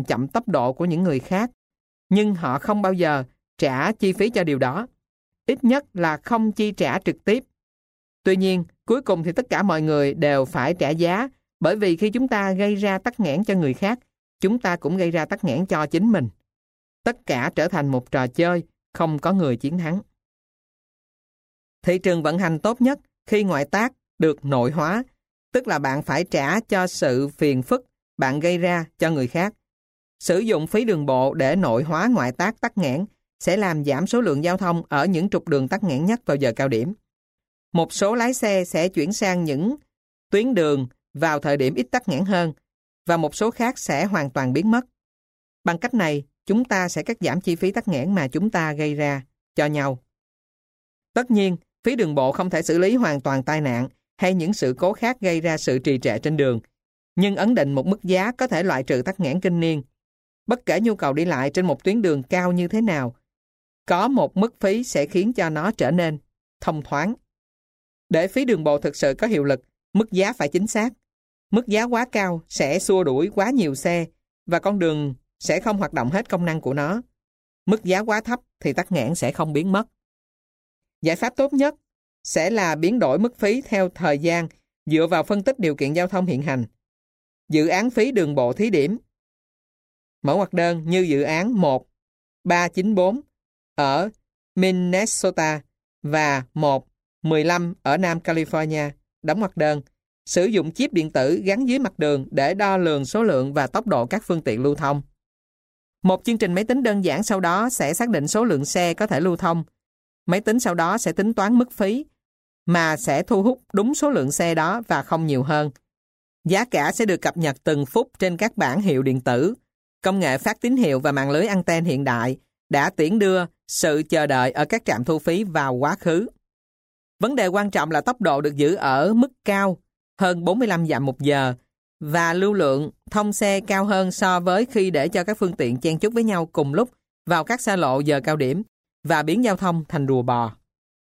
chậm tốc độ của những người khác, nhưng họ không bao giờ trả chi phí cho điều đó. Ít nhất là không chi trả trực tiếp. Tuy nhiên, cuối cùng thì tất cả mọi người đều phải trả giá, bởi vì khi chúng ta gây ra tắc nghẽn cho người khác, chúng ta cũng gây ra tắc nghẽn cho chính mình. Tất cả trở thành một trò chơi, không có người chiến thắng. Thị trường vận hành tốt nhất khi ngoại tác được nội hóa, tức là bạn phải trả cho sự phiền phức bạn gây ra cho người khác. Sử dụng phí đường bộ để nội hóa ngoại tác tắc nghẽn sẽ làm giảm số lượng giao thông ở những trục đường tắc nghẽn nhất vào giờ cao điểm. Một số lái xe sẽ chuyển sang những tuyến đường vào thời điểm ít tắc nghẽn hơn, và một số khác sẽ hoàn toàn biến mất. Bằng cách này, chúng ta sẽ cắt giảm chi phí tắc nghẽn mà chúng ta gây ra cho nhau. Tất nhiên, phí đường bộ không thể xử lý hoàn toàn tai nạn hay những sự cố khác gây ra sự trì trệ trên đường, nhưng ấn định một mức giá có thể loại trừ tắc nghẽn kinh niên. Bất kể nhu cầu đi lại trên một tuyến đường cao như thế nào, có một mức phí sẽ khiến cho nó trở nên thông thoáng. Để phí đường bộ thực sự có hiệu lực, mức giá phải chính xác. Mức giá quá cao sẽ xua đuổi quá nhiều xe và con đường sẽ không hoạt động hết công năng của nó. Mức giá quá thấp thì tắc nghẽn sẽ không biến mất. Giải pháp tốt nhất sẽ là biến đổi mức phí theo thời gian dựa vào phân tích điều kiện giao thông hiện hành. Dự án phí đường bộ thí điểm. Mẫu ngoặc đơn như dự án 1394 ở Minnesota và 115 ở Nam California, đóng ngoặc đơn. Sử dụng chip điện tử gắn dưới mặt đường để đo lường số lượng và tốc độ các phương tiện lưu thông. Một chương trình máy tính đơn giản sau đó sẽ xác định số lượng xe có thể lưu thông. Máy tính sau đó sẽ tính toán mức phí mà sẽ thu hút đúng số lượng xe đó và không nhiều hơn. Giá cả sẽ được cập nhật từng phút trên các bảng hiệu điện tử. Công nghệ phát tín hiệu và mạng lưới anten hiện đại đã tiễn đưa sự chờ đợi ở các trạm thu phí vào quá khứ. Vấn đề quan trọng là tốc độ được giữ ở mức cao, hơn 45 dặm một giờ, và lưu lượng thông xe cao hơn so với khi để cho các phương tiện chen chúc với nhau cùng lúc vào các xa lộ giờ cao điểm và biến giao thông thành rùa bò.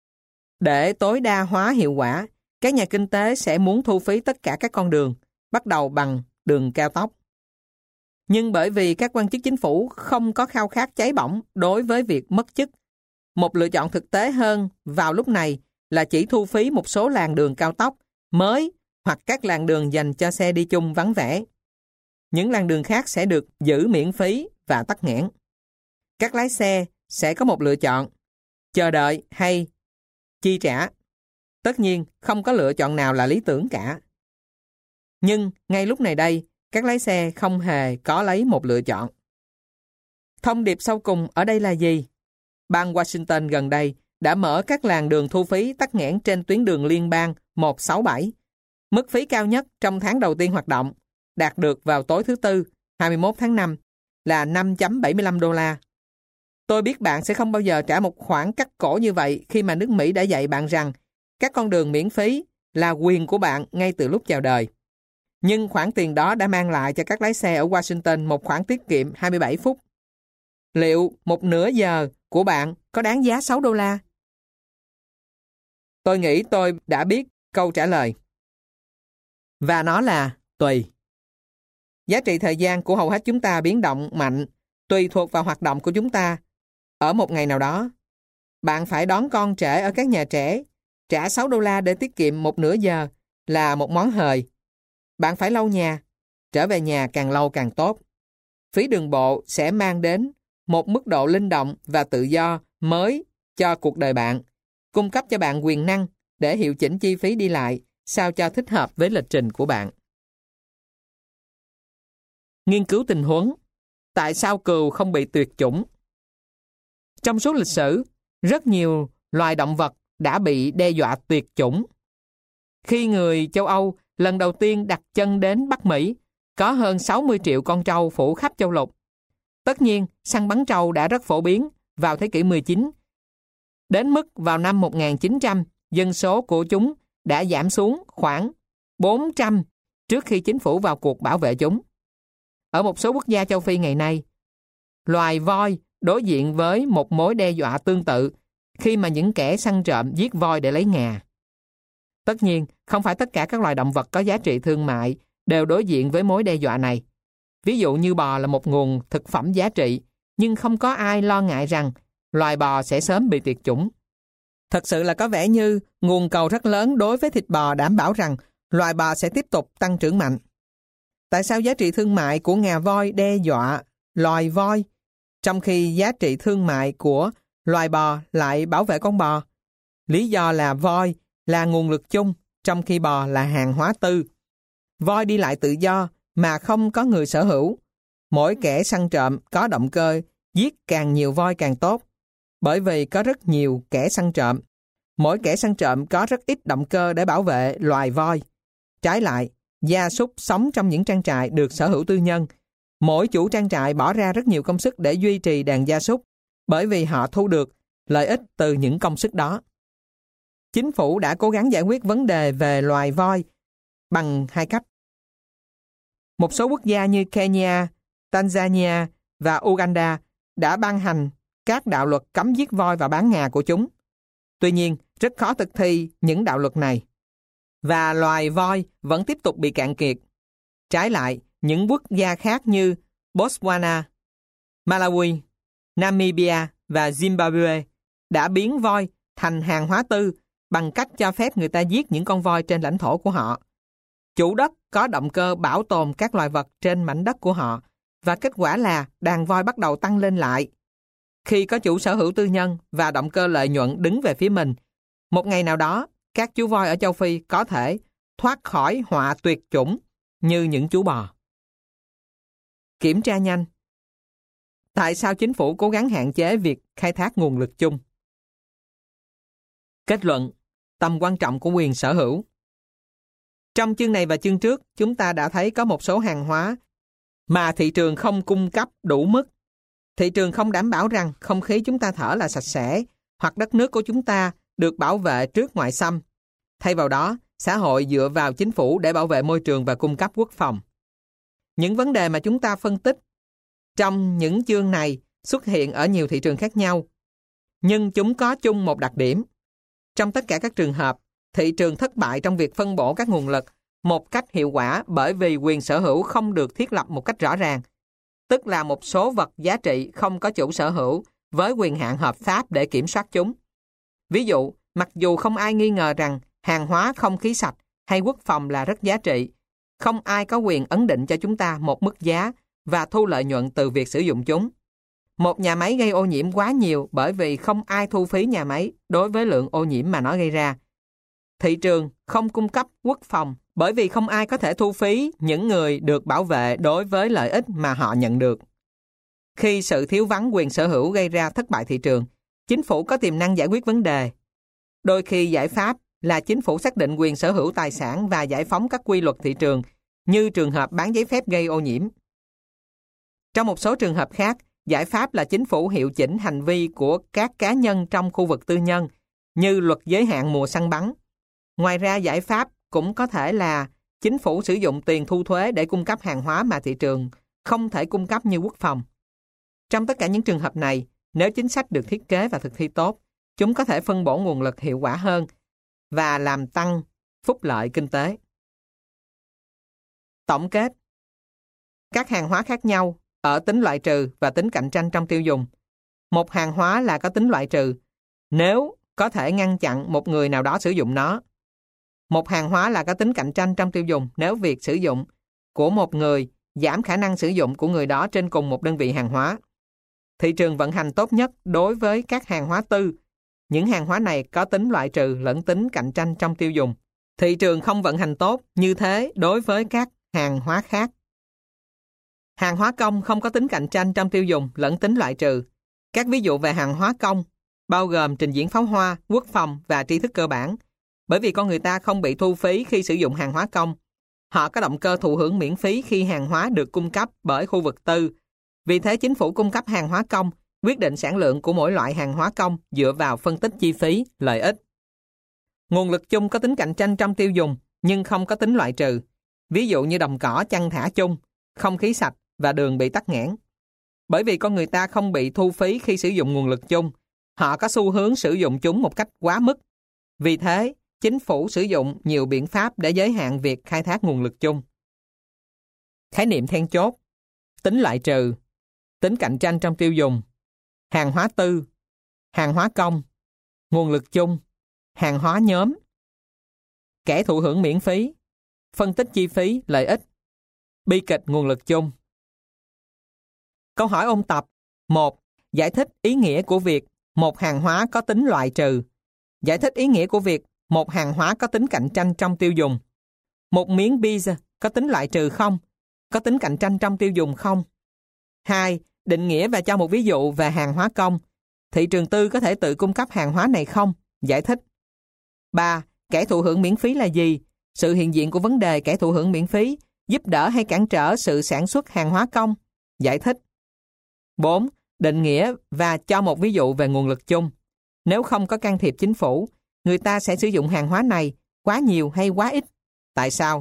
Để tối đa hóa hiệu quả, các nhà kinh tế sẽ muốn thu phí tất cả các con đường, bắt đầu bằng đường cao tốc. Nhưng bởi vì các quan chức chính phủ không có khao khát cháy bỏng đối với việc mất chức, một lựa chọn thực tế hơn vào lúc này là chỉ thu phí một số làn đường cao tốc mới hoặc các làn đường dành cho xe đi chung vắng vẻ. Những làn đường khác sẽ được giữ miễn phí và tắc nghẽn. Các lái xe sẽ có một lựa chọn, chờ đợi hay chi trả. Tất nhiên, không có lựa chọn nào là lý tưởng cả. Nhưng ngay lúc này đây, các lái xe không hề có lấy một lựa chọn. Thông điệp sau cùng ở đây là gì? Bang Washington gần đây đã mở các làn đường thu phí tắc nghẽn trên tuyến đường liên bang 167. Mức phí cao nhất trong tháng đầu tiên hoạt động, đạt được vào tối thứ Tư, 21 tháng 5, là $5.75. Tôi biết bạn sẽ không bao giờ trả một khoản cắt cổ như vậy khi mà nước Mỹ đã dạy bạn rằng các con đường miễn phí là quyền của bạn ngay từ lúc chào đời. Nhưng khoản tiền đó đã mang lại cho các lái xe ở Washington một khoản tiết kiệm 27 phút. Liệu một nửa giờ của bạn có đáng giá $6? Tôi nghĩ tôi đã biết câu trả lời. Và nó là tùy. Giá trị thời gian của hầu hết chúng ta biến động mạnh, tùy thuộc vào hoạt động của chúng ta. Ở một ngày nào đó, bạn phải đón con trễ ở các nhà trẻ, trả $6 để tiết kiệm một nửa giờ là một món hời. Bạn phải lau nhà, trở về nhà càng lâu càng tốt. Phí đường bộ sẽ mang đến một mức độ linh động và tự do mới cho cuộc đời bạn, cung cấp cho bạn quyền năng để hiệu chỉnh chi phí đi lại sao cho thích hợp với lịch trình của bạn. Nghiên cứu tình huống. Tại sao cừu không bị tuyệt chủng? Trong suốt lịch sử, rất nhiều loài động vật đã bị đe dọa tuyệt chủng. Khi người châu Âu lần đầu tiên đặt chân đến Bắc Mỹ, có hơn 60 triệu con trâu phủ khắp châu lục. Tất nhiên, săn bắn trâu đã rất phổ biến vào thế kỷ 19. Đến mức vào năm 1900, dân số của chúng đã giảm xuống khoảng 400 trước khi chính phủ vào cuộc bảo vệ chúng. Ở một số quốc gia châu Phi ngày nay, loài voi đối diện với một mối đe dọa tương tự khi mà những kẻ săn trộm giết voi để lấy ngà. Tất nhiên, không phải tất cả các loài động vật có giá trị thương mại đều đối diện với mối đe dọa này. Ví dụ như bò là một nguồn thực phẩm giá trị, nhưng không có ai lo ngại rằng loài bò sẽ sớm bị tuyệt chủng. Thật sự là có vẻ như nguồn cầu rất lớn đối với thịt bò đảm bảo rằng loài bò sẽ tiếp tục tăng trưởng mạnh. Tại sao giá trị thương mại của ngà voi đe dọa loài voi, trong khi giá trị thương mại của loài bò lại bảo vệ con bò? Lý do là voi là nguồn lực chung, trong khi bò là hàng hóa tư. Voi đi lại tự do mà không có người sở hữu. Mỗi kẻ săn trộm có động cơ giết càng nhiều voi càng tốt, bởi vì có rất nhiều kẻ săn trộm. Mỗi kẻ săn trộm có rất ít động cơ để bảo vệ loài voi. Trái lại, gia súc sống trong những trang trại được sở hữu tư nhân. Mỗi chủ trang trại bỏ ra rất nhiều công sức để duy trì đàn gia súc, bởi vì họ thu được lợi ích từ những công sức đó. Chính phủ đã cố gắng giải quyết vấn đề về loài voi bằng hai cách. Một số quốc gia như Kenya, Tanzania và Uganda đã ban hành các đạo luật cấm giết voi và bán ngà của chúng. Tuy nhiên, rất khó thực thi những đạo luật này, và loài voi vẫn tiếp tục bị cạn kiệt. Trái lại, những quốc gia khác như Botswana, Malawi, Namibia và Zimbabwe đã biến voi thành hàng hóa tư bằng cách cho phép người ta giết những con voi trên lãnh thổ của họ. Chủ đất có động cơ bảo tồn các loài vật trên mảnh đất của họ, và kết quả là đàn voi bắt đầu tăng lên lại. Khi có chủ sở hữu tư nhân và động cơ lợi nhuận đứng về phía mình, một ngày nào đó, các chú voi ở châu Phi có thể thoát khỏi họa tuyệt chủng như những chú bò. Kiểm tra nhanh. Tại sao chính phủ cố gắng hạn chế việc khai thác nguồn lực chung? Kết luận, tầm quan trọng của quyền sở hữu. Trong chương này và chương trước, chúng ta đã thấy có một số hàng hóa mà thị trường không cung cấp đủ mức. Thị trường không đảm bảo rằng không khí chúng ta thở là sạch sẽ, hoặc đất nước của chúng ta được bảo vệ trước ngoại xâm. Thay vào đó, xã hội dựa vào chính phủ để bảo vệ môi trường và cung cấp quốc phòng. Những vấn đề mà chúng ta phân tích trong những chương này xuất hiện ở nhiều thị trường khác nhau, nhưng chúng có chung một đặc điểm. Trong tất cả các trường hợp, thị trường thất bại trong việc phân bổ các nguồn lực một cách hiệu quả bởi vì quyền sở hữu không được thiết lập một cách rõ ràng, tức là một số vật giá trị không có chủ sở hữu với quyền hạn hợp pháp để kiểm soát chúng. Ví dụ, mặc dù không ai nghi ngờ rằng hàng hóa không khí sạch hay quốc phòng là rất giá trị, không ai có quyền ấn định cho chúng ta một mức giá và thu lợi nhuận từ việc sử dụng chúng. Một nhà máy gây ô nhiễm quá nhiều bởi vì không ai thu phí nhà máy đối với lượng ô nhiễm mà nó gây ra. Thị trường không cung cấp quốc phòng bởi vì không ai có thể thu phí những người được bảo vệ đối với lợi ích mà họ nhận được. Khi sự thiếu vắng quyền sở hữu gây ra thất bại thị trường, chính phủ có tiềm năng giải quyết vấn đề. Đôi khi giải pháp là chính phủ xác định quyền sở hữu tài sản và giải phóng các quy luật thị trường, như trường hợp bán giấy phép gây ô nhiễm. Trong một số trường hợp khác, giải pháp là chính phủ hiệu chỉnh hành vi của các cá nhân trong khu vực tư nhân, như luật giới hạn mùa săn bắn. Ngoài ra, giải pháp cũng có thể là chính phủ sử dụng tiền thu thuế để cung cấp hàng hóa mà thị trường không thể cung cấp như quốc phòng. Trong tất cả những trường hợp này, nếu chính sách được thiết kế và thực thi tốt, chúng có thể phân bổ nguồn lực hiệu quả hơn và làm tăng phúc lợi kinh tế. Tổng kết. Các hàng hóa khác nhau ở tính loại trừ và tính cạnh tranh trong tiêu dùng. Một hàng hóa là có tính loại trừ nếu có thể ngăn chặn một người nào đó sử dụng nó. Một hàng hóa là có tính cạnh tranh trong tiêu dùng nếu việc sử dụng của một người giảm khả năng sử dụng của người đó trên cùng một đơn vị hàng hóa. Thị trường vận hành tốt nhất đối với các hàng hóa tư. Những hàng hóa này có tính loại trừ lẫn tính cạnh tranh trong tiêu dùng. Thị trường không vận hành tốt như thế đối với các hàng hóa khác. Hàng hóa công không có tính cạnh tranh trong tiêu dùng lẫn tính loại trừ. Các ví dụ về hàng hóa công bao gồm trình diễn pháo hoa, quốc phòng và tri thức cơ bản. Bởi vì con người ta không bị thu phí khi sử dụng hàng hóa công, họ có động cơ thụ hưởng miễn phí khi hàng hóa được cung cấp bởi khu vực tư. Vì thế chính phủ cung cấp hàng hóa công, quyết định sản lượng của mỗi loại hàng hóa công dựa vào phân tích chi phí, lợi ích. Nguồn lực chung có tính cạnh tranh trong tiêu dùng nhưng không có tính loại trừ. Ví dụ như đồng cỏ chăn thả chung, không khí sạch và đường bị tắc nghẽn. Bởi vì con người ta không bị thu phí khi sử dụng nguồn lực chung, họ có xu hướng sử dụng chúng một cách quá mức. Vì thế, chính phủ sử dụng nhiều biện pháp để giới hạn việc khai thác nguồn lực chung. Khái niệm then chốt. tính loại trừ, tính cạnh tranh trong tiêu dùng, hàng hóa tư, hàng hóa công, nguồn lực chung, hàng hóa nhóm, kẻ thụ hưởng miễn phí, phân tích chi phí, lợi ích, bi kịch nguồn lực chung. Câu hỏi ôn tập. 1. Giải thích ý nghĩa của việc một hàng hóa có tính loại trừ. Giải thích ý nghĩa của việc một hàng hóa có tính cạnh tranh trong tiêu dùng. Một miếng pizza có tính loại trừ không? Có tính cạnh tranh trong tiêu dùng không? 2. Định nghĩa và cho một ví dụ về hàng hóa công. Thị trường tư có thể tự cung cấp hàng hóa này không? Giải thích. 3. Kẻ thụ hưởng miễn phí là gì? Sự hiện diện của vấn đề kẻ thụ hưởng miễn phí giúp đỡ hay cản trở sự sản xuất hàng hóa công? Giải thích. 4. Định nghĩa và cho một ví dụ về nguồn lực chung. Nếu không có can thiệp chính phủ, người ta sẽ sử dụng hàng hóa này quá nhiều hay quá ít? Tại sao?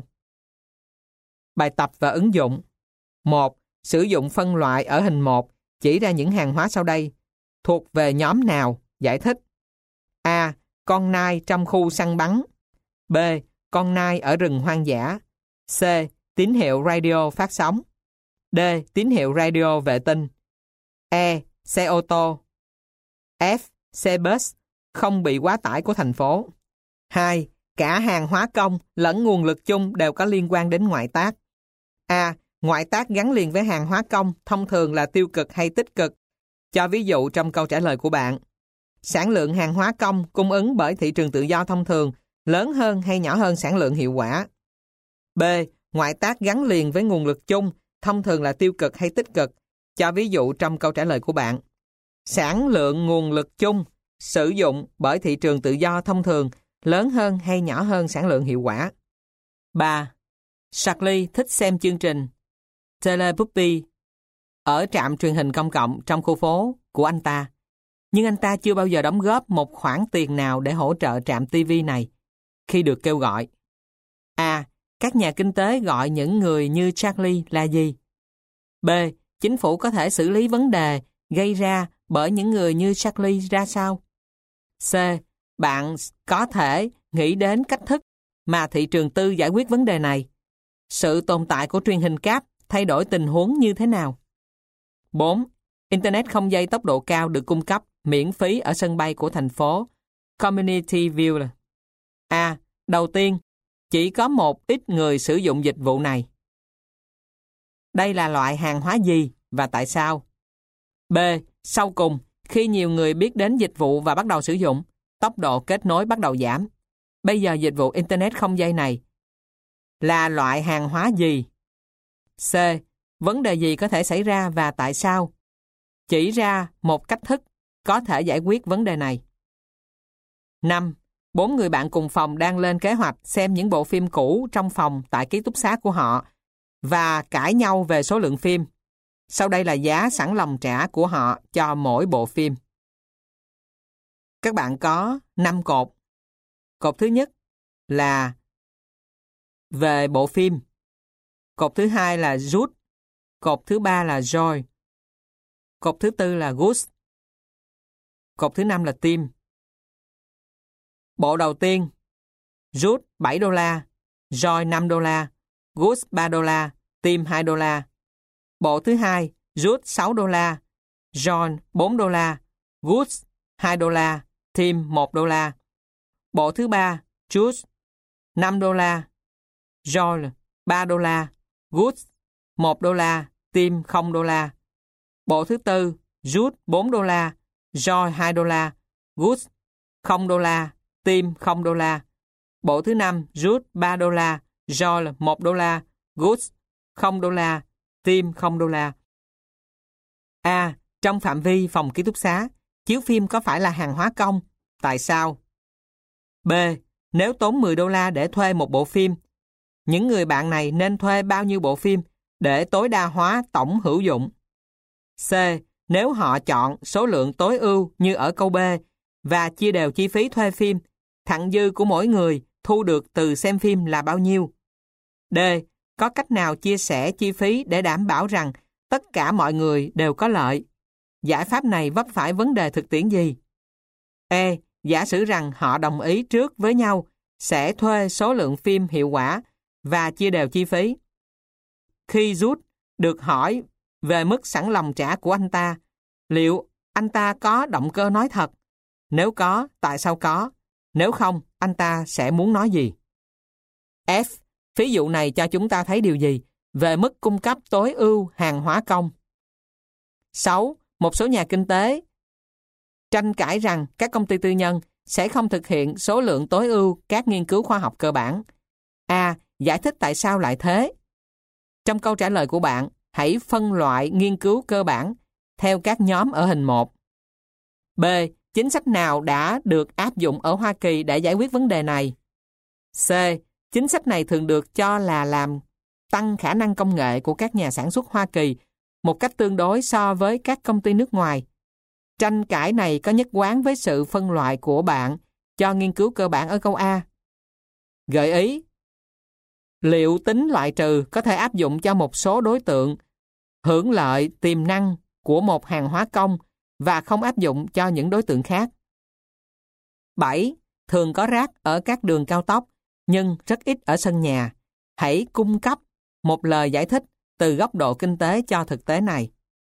Bài tập và ứng dụng. 1. Sử dụng phân loại ở hình 1 chỉ ra những hàng hóa sau đây. Thuộc về nhóm nào? Giải thích. A. Con nai trong khu săn bắn. B. Con nai ở rừng hoang dã. C. Tín hiệu radio phát sóng. D. Tín hiệu radio vệ tinh. E. Xe ô tô. F. Xe bus không bị quá tải của thành phố. 2. Cả hàng hóa công lẫn nguồn lực chung đều có liên quan đến ngoại tác. A. Ngoại tác gắn liền với hàng hóa công thông thường là tiêu cực hay tích cực? Cho ví dụ trong câu trả lời của bạn. Sản lượng hàng hóa công cung ứng bởi thị trường tự do thông thường lớn hơn hay nhỏ hơn sản lượng hiệu quả? B. Ngoại tác gắn liền với nguồn lực chung thông thường là tiêu cực hay tích cực? Cho ví dụ trong câu trả lời của bạn. Sản lượng nguồn lực chung sử dụng bởi thị trường tự do thông thường lớn hơn hay nhỏ hơn sản lượng hiệu quả? 3. Charlie thích xem chương trình Teletubby ở trạm truyền hình công cộng trong khu phố của anh ta. Nhưng anh ta chưa bao giờ đóng góp một khoản tiền nào để hỗ trợ trạm TV này khi được kêu gọi. A. Các nhà kinh tế gọi những người như Charlie là gì? B. Chính phủ có thể xử lý vấn đề gây ra bởi những người như Charlie ra sao? C. Bạn có thể nghĩ đến cách thức mà thị trường tư giải quyết vấn đề này. Sự tồn tại của truyền hình cáp thay đổi tình huống như thế nào? 4. Internet không dây tốc độ cao được cung cấp miễn phí ở sân bay của thành phố Communityville. A. Đầu tiên, chỉ có một ít người sử dụng dịch vụ này. Đây là loại hàng hóa gì và tại sao? B. Sau cùng, khi nhiều người biết đến dịch vụ và bắt đầu sử dụng, tốc độ kết nối bắt đầu giảm. Bây giờ dịch vụ Internet không dây này là loại hàng hóa gì? C. Vấn đề gì có thể xảy ra và tại sao? Chỉ ra một cách thức có thể giải quyết vấn đề này. 5. 4 người bạn cùng phòng đang lên kế hoạch xem những bộ phim cũ trong phòng tại ký túc xá của họ và cãi nhau về số lượng phim. Sau đây là giá sẵn lòng trả của họ cho mỗi bộ phim. Các bạn có 5 cột. Cột thứ nhất là về bộ phim. Cột thứ hai là Jude. Cột thứ ba là Joy. Cột thứ tư là Gus. Cột thứ năm là Tim. Bộ đầu tiên, Jude $7, Joy $5, Gus $3, Tim $2. Bộ thứ hai, Jude $6, John $4, Gus $2, Tim $1. Bộ thứ ba, Jude $5, Joy $3, Gus $1, Tim $0. Bộ thứ tư, Jude $4, Joy $2, Gus $0, Tim $0. Bộ thứ năm, Jude $3, Joy $1, Gus $0, Tim $0. A. Trong phạm vi phòng ký túc xá, chiếu phim có phải là hàng hóa công? Tại sao? B. Nếu tốn $10 để thuê một bộ phim, những người bạn này nên thuê bao nhiêu bộ phim để tối đa hóa tổng hữu dụng? C. Nếu họ chọn số lượng tối ưu như ở câu B và chia đều chi phí thuê phim, thặng dư của mỗi người thu được từ xem phim là bao nhiêu? D. Có cách nào chia sẻ chi phí để đảm bảo rằng tất cả mọi người đều có lợi? Giải pháp này vấp phải vấn đề thực tiễn gì? E. Giả sử rằng họ đồng ý trước với nhau sẽ thuê số lượng phim hiệu quả và chia đều chi phí. Khi Jude được hỏi về mức sẵn lòng trả của anh ta. Liệu anh ta có động cơ nói thật? Nếu có, tại sao có? Nếu không, anh ta sẽ muốn nói gì? F. Ví dụ này cho chúng ta thấy điều gì về mức cung cấp tối ưu hàng hóa công? 6. Một số nhà kinh tế tranh cãi rằng các công ty tư nhân sẽ không thực hiện số lượng tối ưu các nghiên cứu khoa học cơ bản. A. Giải thích tại sao lại thế? Trong câu trả lời của bạn, hãy phân loại nghiên cứu cơ bản theo các nhóm ở hình 1. B. Chính sách nào đã được áp dụng ở Hoa Kỳ để giải quyết vấn đề này? C. Chính sách này thường được cho là làm tăng khả năng công nghệ của các nhà sản xuất Hoa Kỳ một cách tương đối so với các công ty nước ngoài. Tranh cãi này có nhất quán với sự phân loại của bạn cho nghiên cứu cơ bản ở câu A. Gợi ý: liệu tính loại trừ có thể áp dụng cho một số đối tượng hưởng lợi tiềm năng của một hàng hóa công và không áp dụng cho những đối tượng khác? 7. Thường có rác ở các đường cao tốc, nhưng rất ít ở sân nhà. Hãy cung cấp một lời giải thích từ góc độ kinh tế cho thực tế này.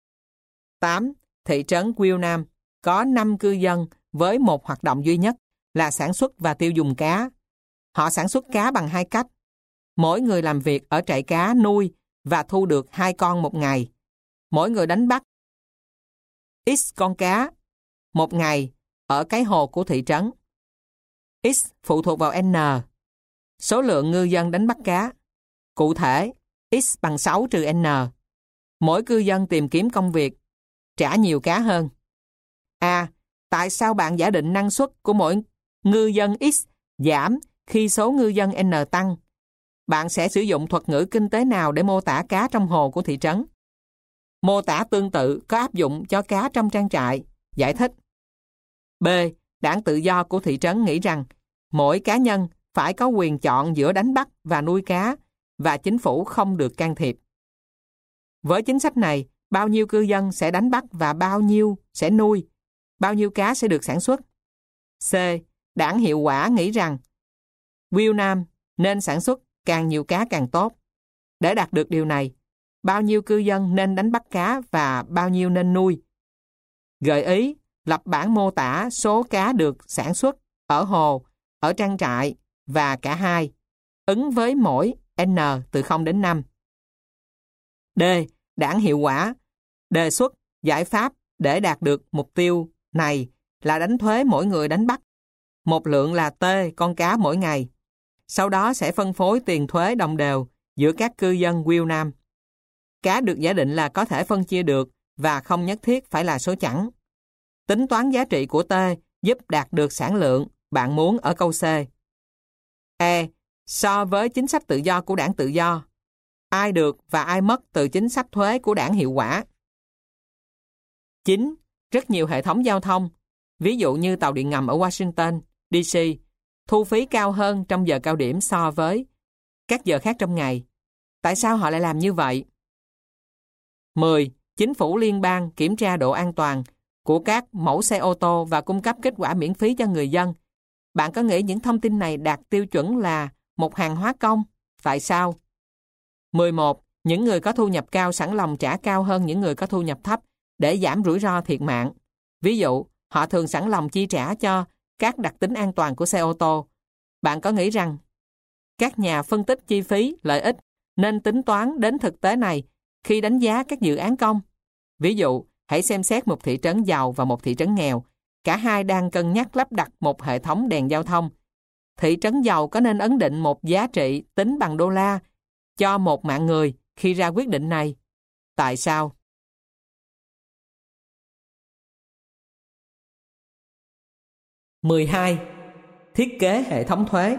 8. Thị trấn Wilnam có 5 cư dân với một hoạt động duy nhất là sản xuất và tiêu dùng cá. Họ sản xuất cá bằng 2 cách. Mỗi người làm việc ở trại cá nuôi và thu được 2 con một ngày. Mỗi người đánh bắt X con cá một ngày ở cái hồ của thị trấn. X phụ thuộc vào N, số lượng ngư dân đánh bắt cá. Cụ thể, X bằng 6 trừ N. Mỗi cư dân tìm kiếm công việc, trả nhiều cá hơn. A. Tại sao bạn giả định năng suất của mỗi ngư dân X giảm khi số ngư dân N tăng? Bạn sẽ sử dụng thuật ngữ kinh tế nào để mô tả cá trong hồ của thị trấn? Mô tả tương tự có áp dụng cho cá trong trang trại. Giải thích. B. Đảng tự do của thị trấn nghĩ rằng mỗi cá nhân phải có quyền chọn giữa đánh bắt và nuôi cá và chính phủ không được can thiệp. Với chính sách này, bao nhiêu cư dân sẽ đánh bắt và bao nhiêu sẽ nuôi? Bao nhiêu cá sẽ được sản xuất? C. Đảng hiệu quả nghĩ rằng Wilnam nên sản xuất càng nhiều cá càng tốt. Để đạt được điều này, bao nhiêu cư dân nên đánh bắt cá và bao nhiêu nên nuôi? Gợi ý: lập bảng mô tả số cá được sản xuất ở hồ, ở trang trại và cả hai, ứng với mỗi N từ 0 đến 5. D. Đảng hiệu quả đề xuất giải pháp để đạt được mục tiêu này là đánh thuế mỗi người đánh bắt một lượng là T con cá mỗi ngày. Sau đó sẽ phân phối tiền thuế đồng đều giữa các cư dân Wilnam. Cá được giả định là có thể phân chia được và không nhất thiết phải là số chẵn. Tính toán giá trị của T giúp đạt được sản lượng bạn muốn ở câu C. E. So với chính sách tự do của đảng tự do, ai được và ai mất từ chính sách thuế của đảng hiệu quả? 9. Rất nhiều hệ thống giao thông, ví dụ như tàu điện ngầm ở Washington, D.C., thu phí cao hơn trong giờ cao điểm so với các giờ khác trong ngày. Tại sao họ lại làm như vậy? 10. Chính phủ liên bang kiểm tra độ an toàn của các mẫu xe ô tô và cung cấp kết quả miễn phí cho người dân. Bạn có nghĩ những thông tin này đạt tiêu chuẩn là một hàng hóa công? Tại sao? 11. Những người có thu nhập cao sẵn lòng trả cao hơn những người có thu nhập thấp để giảm rủi ro thiệt mạng. Ví dụ, họ thường sẵn lòng chi trả cho các đặc tính an toàn của xe ô tô. Bạn có nghĩ rằng các nhà phân tích chi phí, lợi ích nên tính toán đến thực tế này khi đánh giá các dự án công? Ví dụ, hãy xem xét một thị trấn giàu và một thị trấn nghèo. Cả hai đang cân nhắc lắp đặt một hệ thống đèn giao thông. Thị trấn giàu có nên ấn định một giá trị tính bằng đô la cho một mạng người khi ra quyết định này? Tại sao? (12) Thiết kế hệ thống thuế.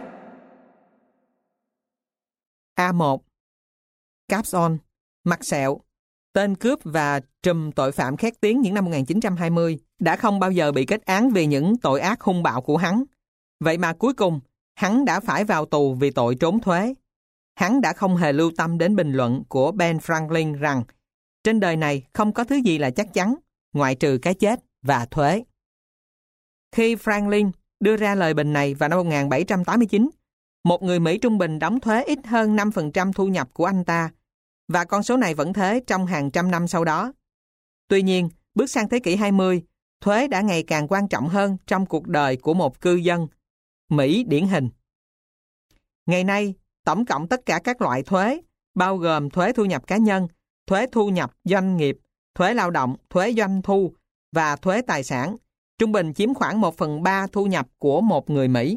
A1. Capson, mặt sẹo, tên cướp và trùm tội phạm khét tiếng những năm 1920 đã không bao giờ bị kết án vì những tội ác hung bạo của hắn. Vậy mà cuối cùng, hắn đã phải vào tù vì tội trốn thuế. Hắn đã không hề lưu tâm đến bình luận của Ben Franklin rằng trên đời này không có thứ gì là chắc chắn, ngoại trừ cái chết và thuế. Khi Franklin đưa ra lời bình này vào năm 1789, một người Mỹ trung bình đóng thuế ít hơn 5% thu nhập của anh ta. và con số này vẫn thế trong hàng trăm năm sau đó. Tuy nhiên, bước sang thế kỷ 20, thuế đã ngày càng quan trọng hơn trong cuộc đời của một cư dân Mỹ điển hình. Ngày nay, tổng cộng tất cả các loại thuế, bao gồm thuế thu nhập cá nhân, thuế thu nhập doanh nghiệp, thuế lao động, thuế doanh thu và thuế tài sản, trung bình chiếm khoảng 1/3 thu nhập của một người Mỹ.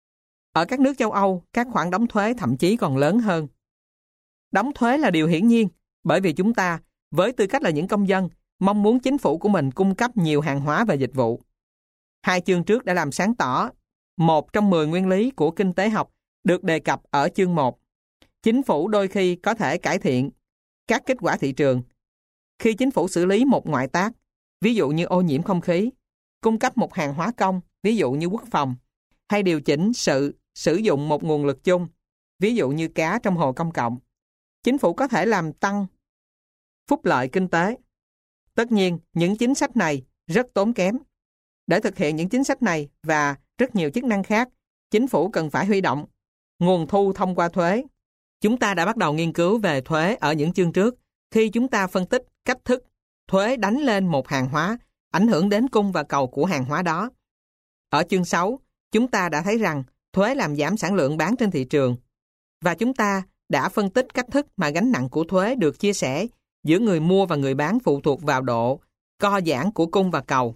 Ở các nước châu Âu, các khoản đóng thuế thậm chí còn lớn hơn. Đóng thuế là điều hiển nhiên, bởi vì chúng ta, với tư cách là những công dân, mong muốn chính phủ của mình cung cấp nhiều hàng hóa và dịch vụ. 2 chương trước đã làm sáng tỏ một trong 10 nguyên lý của kinh tế học được đề cập ở chương 1. Chính phủ đôi khi có thể cải thiện các kết quả thị trường. Khi chính phủ xử lý một ngoại tác, ví dụ như ô nhiễm không khí, cung cấp một hàng hóa công, ví dụ như quốc phòng, hay điều chỉnh sự sử dụng một nguồn lực chung, ví dụ như cá trong hồ công cộng, chính phủ có thể làm tăng phúc lợi kinh tế. Tất nhiên, những chính sách này rất tốn kém. Để thực hiện những chính sách này và rất nhiều chức năng khác, chính phủ cần phải huy động nguồn thu thông qua thuế. Chúng ta đã bắt đầu nghiên cứu về thuế ở những chương trước khi chúng ta phân tích cách thức thuế đánh lên một hàng hóa, ảnh hưởng đến cung và cầu của hàng hóa đó. Ở chương 6, chúng ta đã thấy rằng thuế làm giảm sản lượng bán trên thị trường. Và chúng ta đã phân tích cách thức mà gánh nặng của thuế được chia sẻ giữa người mua và người bán phụ thuộc vào độ co giãn của cung và cầu.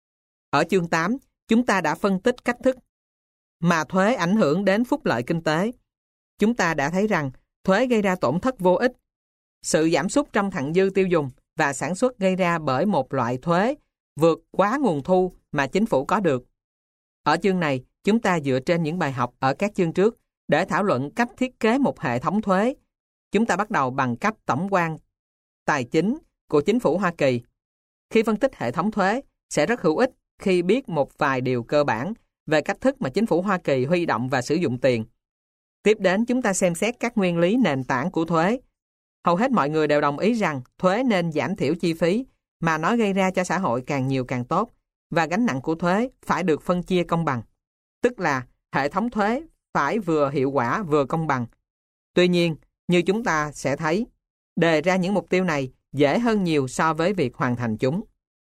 Ở chương 8, chúng ta đã phân tích cách thức mà thuế ảnh hưởng đến phúc lợi kinh tế. Chúng ta đã thấy rằng thuế gây ra tổn thất vô ích, sự giảm sút trong thặng dư tiêu dùng và sản xuất gây ra bởi một loại thuế vượt quá nguồn thu mà chính phủ có được. Ở chương này, chúng ta dựa trên những bài học ở các chương trước để thảo luận cách thiết kế một hệ thống thuế. Chúng ta bắt đầu bằng cách tổng quan tài chính của chính phủ Hoa Kỳ. Khi phân tích hệ thống thuế, sẽ rất hữu ích khi biết một vài điều cơ bản về cách thức mà chính phủ Hoa Kỳ huy động và sử dụng tiền. Tiếp đến, chúng ta xem xét các nguyên lý nền tảng của thuế. Hầu hết mọi người đều đồng ý rằng thuế nên giảm thiểu chi phí mà nó gây ra cho xã hội càng nhiều càng tốt, và gánh nặng của thuế phải được phân chia công bằng. Tức là hệ thống thuế phải vừa hiệu quả vừa công bằng. Tuy nhiên, như chúng ta sẽ thấy, đề ra những mục tiêu này dễ hơn nhiều so với việc hoàn thành chúng.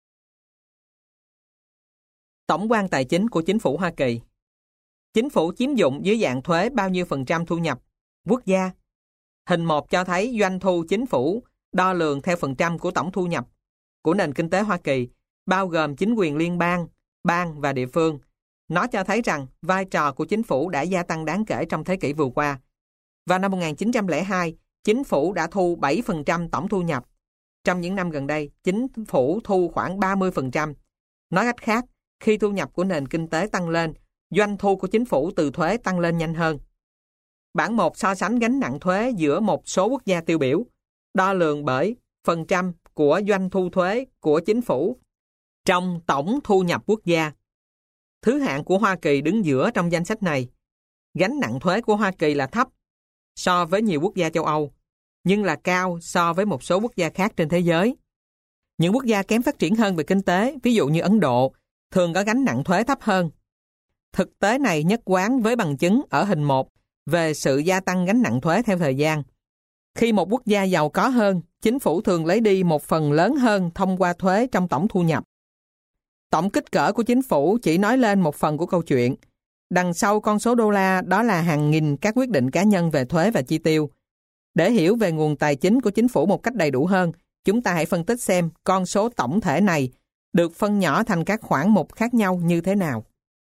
Tổng quan tài chính của chính phủ Hoa Kỳ. Chính phủ chiếm dụng dưới dạng thuế bao nhiêu % thu nhập quốc gia? Hình 1 cho thấy doanh thu chính phủ đo lường theo phần trăm của tổng thu nhập của nền kinh tế Hoa Kỳ, bao gồm chính quyền liên bang, bang và địa phương. Nó cho thấy rằng vai trò của chính phủ đã gia tăng đáng kể trong thế kỷ vừa qua. Vào năm 1902, chính phủ đã thu 7% tổng thu nhập. Trong những năm gần đây, chính phủ thu khoảng 30%. Nói cách khác, khi thu nhập của nền kinh tế tăng lên, doanh thu của chính phủ từ thuế tăng lên nhanh hơn. Bảng 1 so sánh gánh nặng thuế giữa một số quốc gia tiêu biểu, đo lường bởi phần trăm của doanh thu thuế của chính phủ trong tổng thu nhập quốc gia. Thứ hạng của Hoa Kỳ đứng giữa trong danh sách này. Gánh nặng thuế của Hoa Kỳ là thấp so với nhiều quốc gia châu Âu, nhưng là cao so với một số quốc gia khác trên thế giới. Những quốc gia kém phát triển hơn về kinh tế, ví dụ như Ấn Độ, thường có gánh nặng thuế thấp hơn. Thực tế này nhất quán với bằng chứng ở hình 1 về sự gia tăng gánh nặng thuế theo thời gian. Khi một quốc gia giàu có hơn, chính phủ thường lấy đi một phần lớn hơn thông qua thuế trong tổng thu nhập. Tổng kích cỡ của chính phủ chỉ nói lên một phần của câu chuyện. Đằng sau con số đô la đó là hàng nghìn các quyết định cá nhân về thuế và chi tiêu. Để hiểu về nguồn tài chính của chính phủ một cách đầy đủ hơn, chúng ta hãy phân tích xem con số tổng thể này được phân nhỏ thành các khoản mục khác nhau như thế nào.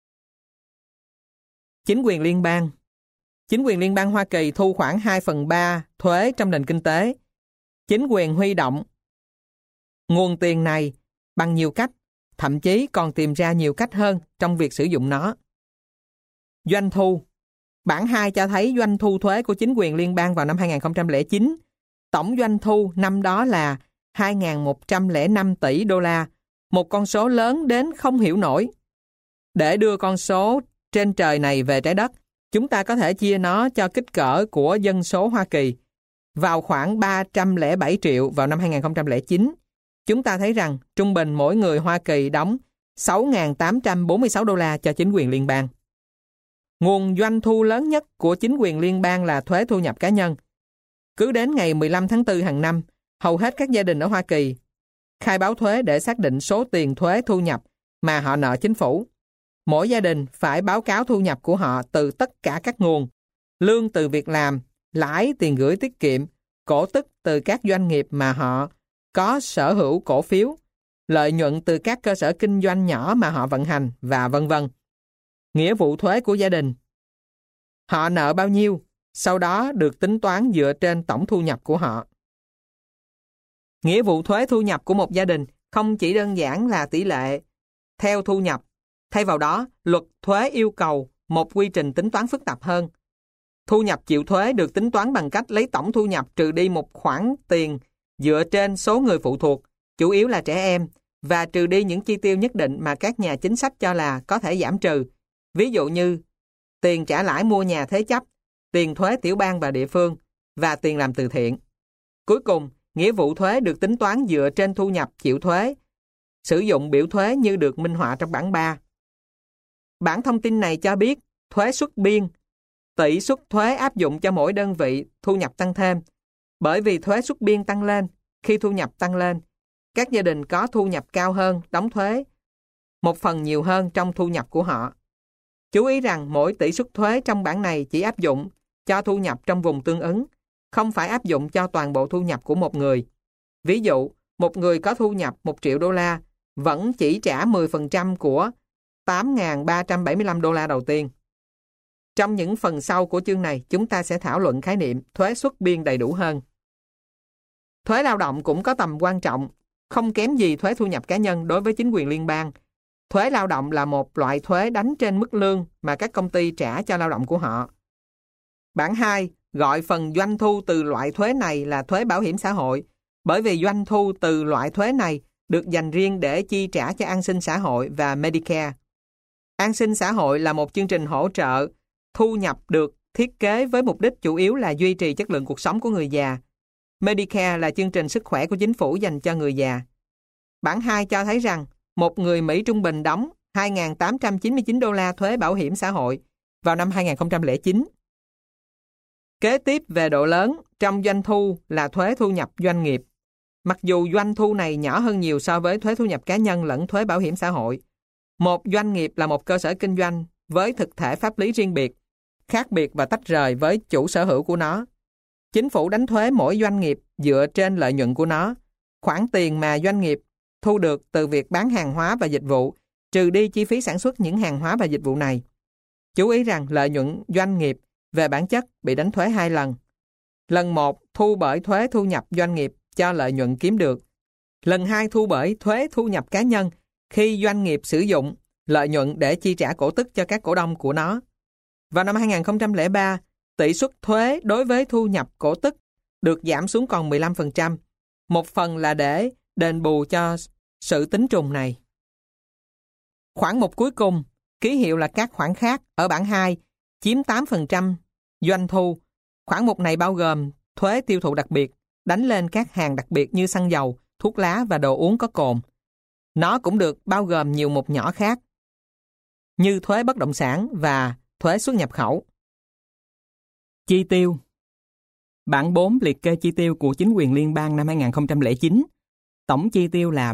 Chính quyền liên bang. Chính quyền liên bang Hoa Kỳ thu khoảng 2/3 thuế trong nền kinh tế. Chính quyền huy động nguồn tiền này bằng nhiều cách, thậm chí còn tìm ra nhiều cách hơn trong việc sử dụng nó. Doanh thu. Bảng 2 cho thấy doanh thu thuế của chính quyền liên bang vào năm 2009. Tổng doanh thu năm đó là 2.105 tỷ đô la, một con số lớn đến không hiểu nổi. Để đưa con số trên trời này về trái đất, chúng ta có thể chia nó cho kích cỡ của dân số Hoa Kỳ. Vào khoảng 307 triệu vào năm 2009, chúng ta thấy rằng trung bình mỗi người Hoa Kỳ đóng 6.846 đô la cho chính quyền liên bang. Nguồn doanh thu lớn nhất của chính quyền liên bang là thuế thu nhập cá nhân. Cứ đến ngày 15 tháng 4 hàng năm, hầu hết các gia đình ở Hoa Kỳ khai báo thuế để xác định số tiền thuế thu nhập mà họ nợ chính phủ. Mỗi gia đình phải báo cáo thu nhập của họ từ tất cả các nguồn: lương từ việc làm, lãi tiền gửi tiết kiệm, cổ tức từ các doanh nghiệp mà họ có sở hữu cổ phiếu, lợi nhuận từ các cơ sở kinh doanh nhỏ mà họ vận hành, và vân vân. Nghĩa vụ thuế của gia đình. Họ nợ bao nhiêu, sau đó được tính toán dựa trên tổng thu nhập của họ. Nghĩa vụ thuế thu nhập của một gia đình không chỉ đơn giản là tỷ lệ theo thu nhập. Thay vào đó, luật thuế yêu cầu một quy trình tính toán phức tạp hơn. Thu nhập chịu thuế được tính toán bằng cách lấy tổng thu nhập trừ đi một khoản tiền dựa trên số người phụ thuộc, chủ yếu là trẻ em, và trừ đi những chi tiêu nhất định mà các nhà chính sách cho là có thể giảm trừ. Ví dụ như tiền trả lãi mua nhà thế chấp, tiền thuế tiểu bang và địa phương, và tiền làm từ thiện. Cuối cùng, nghĩa vụ thuế được tính toán dựa trên thu nhập chịu thuế, sử dụng biểu thuế như được minh họa trong bảng 3. Bản thông tin này cho biết thuế suất biên, tỷ suất thuế áp dụng cho mỗi đơn vị thu nhập tăng thêm. Bởi vì thuế suất biên tăng lên, khi thu nhập tăng lên, các gia đình có thu nhập cao hơn đóng thuế một phần nhiều hơn trong thu nhập của họ. Chú ý rằng mỗi tỷ suất thuế trong bảng này chỉ áp dụng cho thu nhập trong vùng tương ứng, không phải áp dụng cho toàn bộ thu nhập của một người. Ví dụ, một người có thu nhập 1 triệu đô la vẫn chỉ trả 10% của 8.375 đô la đầu tiên. Trong những phần sau của chương này, chúng ta sẽ thảo luận khái niệm thuế suất biên đầy đủ hơn. Thuế lao động cũng có tầm quan trọng, không kém gì thuế thu nhập cá nhân đối với chính quyền liên bang. Thuế lao động là một loại thuế đánh trên mức lương mà các công ty trả cho lao động của họ. Bảng 2 gọi phần doanh thu từ loại thuế này là thuế bảo hiểm xã hội, bởi vì doanh thu từ loại thuế này được dành riêng để chi trả cho an sinh xã hội và Medicare. An sinh xã hội là một chương trình hỗ trợ thu nhập được thiết kế với mục đích chủ yếu là duy trì chất lượng cuộc sống của người già. Medicare là chương trình sức khỏe của chính phủ dành cho người già. Bảng 2 cho thấy rằng một người Mỹ trung bình đóng 2.899 đô la thuế bảo hiểm xã hội vào năm 2009. Kế tiếp về độ lớn trong doanh thu là thuế thu nhập doanh nghiệp. Mặc dù doanh thu này nhỏ hơn nhiều so với thuế thu nhập cá nhân lẫn thuế bảo hiểm xã hội. Một doanh nghiệp là một cơ sở kinh doanh với thực thể pháp lý riêng biệt, khác biệt và tách rời với chủ sở hữu của nó. Chính phủ đánh thuế mỗi doanh nghiệp dựa trên lợi nhuận của nó. Khoản tiền mà doanh nghiệp thu được từ việc bán hàng hóa và dịch vụ, trừ đi chi phí sản xuất những hàng hóa và dịch vụ này. Chú ý rằng lợi nhuận doanh nghiệp về bản chất bị đánh thuế 2 lần. Lần 1 thu bởi thuế thu nhập doanh nghiệp cho lợi nhuận kiếm được. Lần 2 thu bởi thuế thu nhập cá nhân khi doanh nghiệp sử dụng lợi nhuận để chi trả cổ tức cho các cổ đông của nó. Vào năm 2003, tỷ suất thuế đối với thu nhập cổ tức được giảm xuống còn 15%. Một phần là để đền bù cho sự tính trùng này. Khoản mục cuối cùng, ký hiệu là các khoản khác ở bảng 2, chiếm 8% doanh thu. Khoản mục này bao gồm thuế tiêu thụ đặc biệt, đánh lên các hàng đặc biệt như xăng dầu, thuốc lá và đồ uống có cồn. Nó cũng được bao gồm nhiều mục nhỏ khác, như thuế bất động sản và thuế xuất nhập khẩu. Chi tiêu. Bảng 4 liệt kê chi tiêu của chính quyền liên bang năm 2009. Tổng chi tiêu là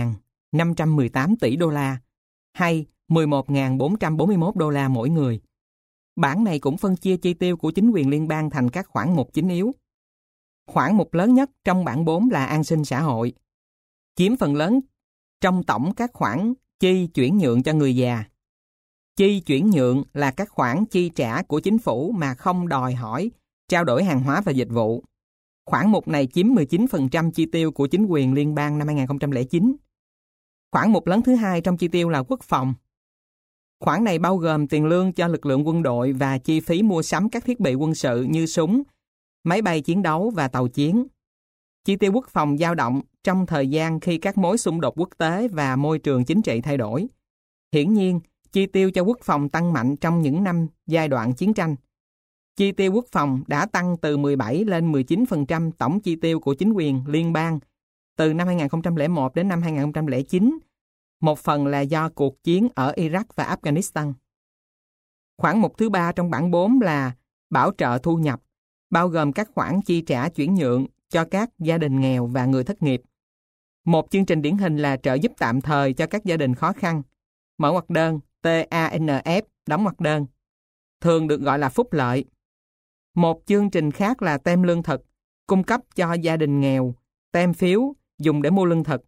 3.518 tỷ đô la, hay 11.441 đô la mỗi người. Bảng này cũng phân chia chi tiêu của chính quyền liên bang thành các khoản mục chính yếu. Khoản mục lớn nhất trong bảng 4 là an sinh xã hội, chiếm phần lớn trong tổng các khoản chi chuyển nhượng cho người già. Chi chuyển nhượng là các khoản chi trả của chính phủ mà không đòi hỏi trao đổi hàng hóa và dịch vụ. Khoản mục này chiếm 19% chi tiêu của chính quyền liên bang năm 2009. Khoản mục lớn thứ hai trong chi tiêu là quốc phòng. Khoản này bao gồm tiền lương cho lực lượng quân đội và chi phí mua sắm các thiết bị quân sự như súng, máy bay chiến đấu và tàu chiến. Chi tiêu quốc phòng dao động trong thời gian khi các mối xung đột quốc tế và môi trường chính trị thay đổi. Hiển nhiên, chi tiêu cho quốc phòng tăng mạnh trong những năm giai đoạn chiến tranh. Chi tiêu quốc phòng đã tăng từ 17 lên 19% tổng chi tiêu của chính quyền liên bang từ năm 2001 đến năm 2009, một phần là do cuộc chiến ở Iraq và Afghanistan. Khoản mục thứ ba trong bảng 4 là bảo trợ thu nhập, bao gồm các khoản chi trả chuyển nhượng cho các gia đình nghèo và người thất nghiệp. Một chương trình điển hình là trợ giúp tạm thời cho các gia đình khó khăn. Mở ngoặc đơn, TANF, đóng ngoặc đơn. Thường được gọi là phúc lợi. Một chương trình khác là tem lương thực, cung cấp cho gia đình nghèo, tem phiếu dùng để mua lương thực.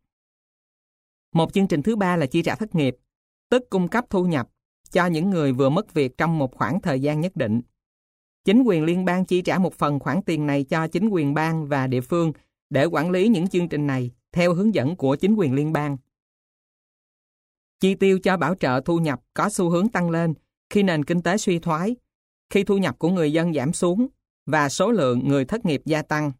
Một chương trình thứ ba là chi trả thất nghiệp, tức cung cấp thu nhập cho những người vừa mất việc trong một khoảng thời gian nhất định. Chính quyền liên bang chi trả một phần khoản tiền này cho chính quyền bang và địa phương để quản lý những chương trình này theo hướng dẫn của chính quyền liên bang. Chi tiêu cho bảo trợ thu nhập có xu hướng tăng lên khi nền kinh tế suy thoái, khi thu nhập của người dân giảm xuống và số lượng người thất nghiệp gia tăng.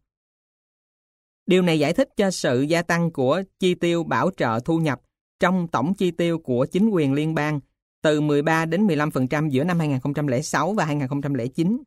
Điều này giải thích cho sự gia tăng của chi tiêu bảo trợ thu nhập trong tổng chi tiêu của chính quyền liên bang từ 13 đến 15% giữa năm 2006 và 2009.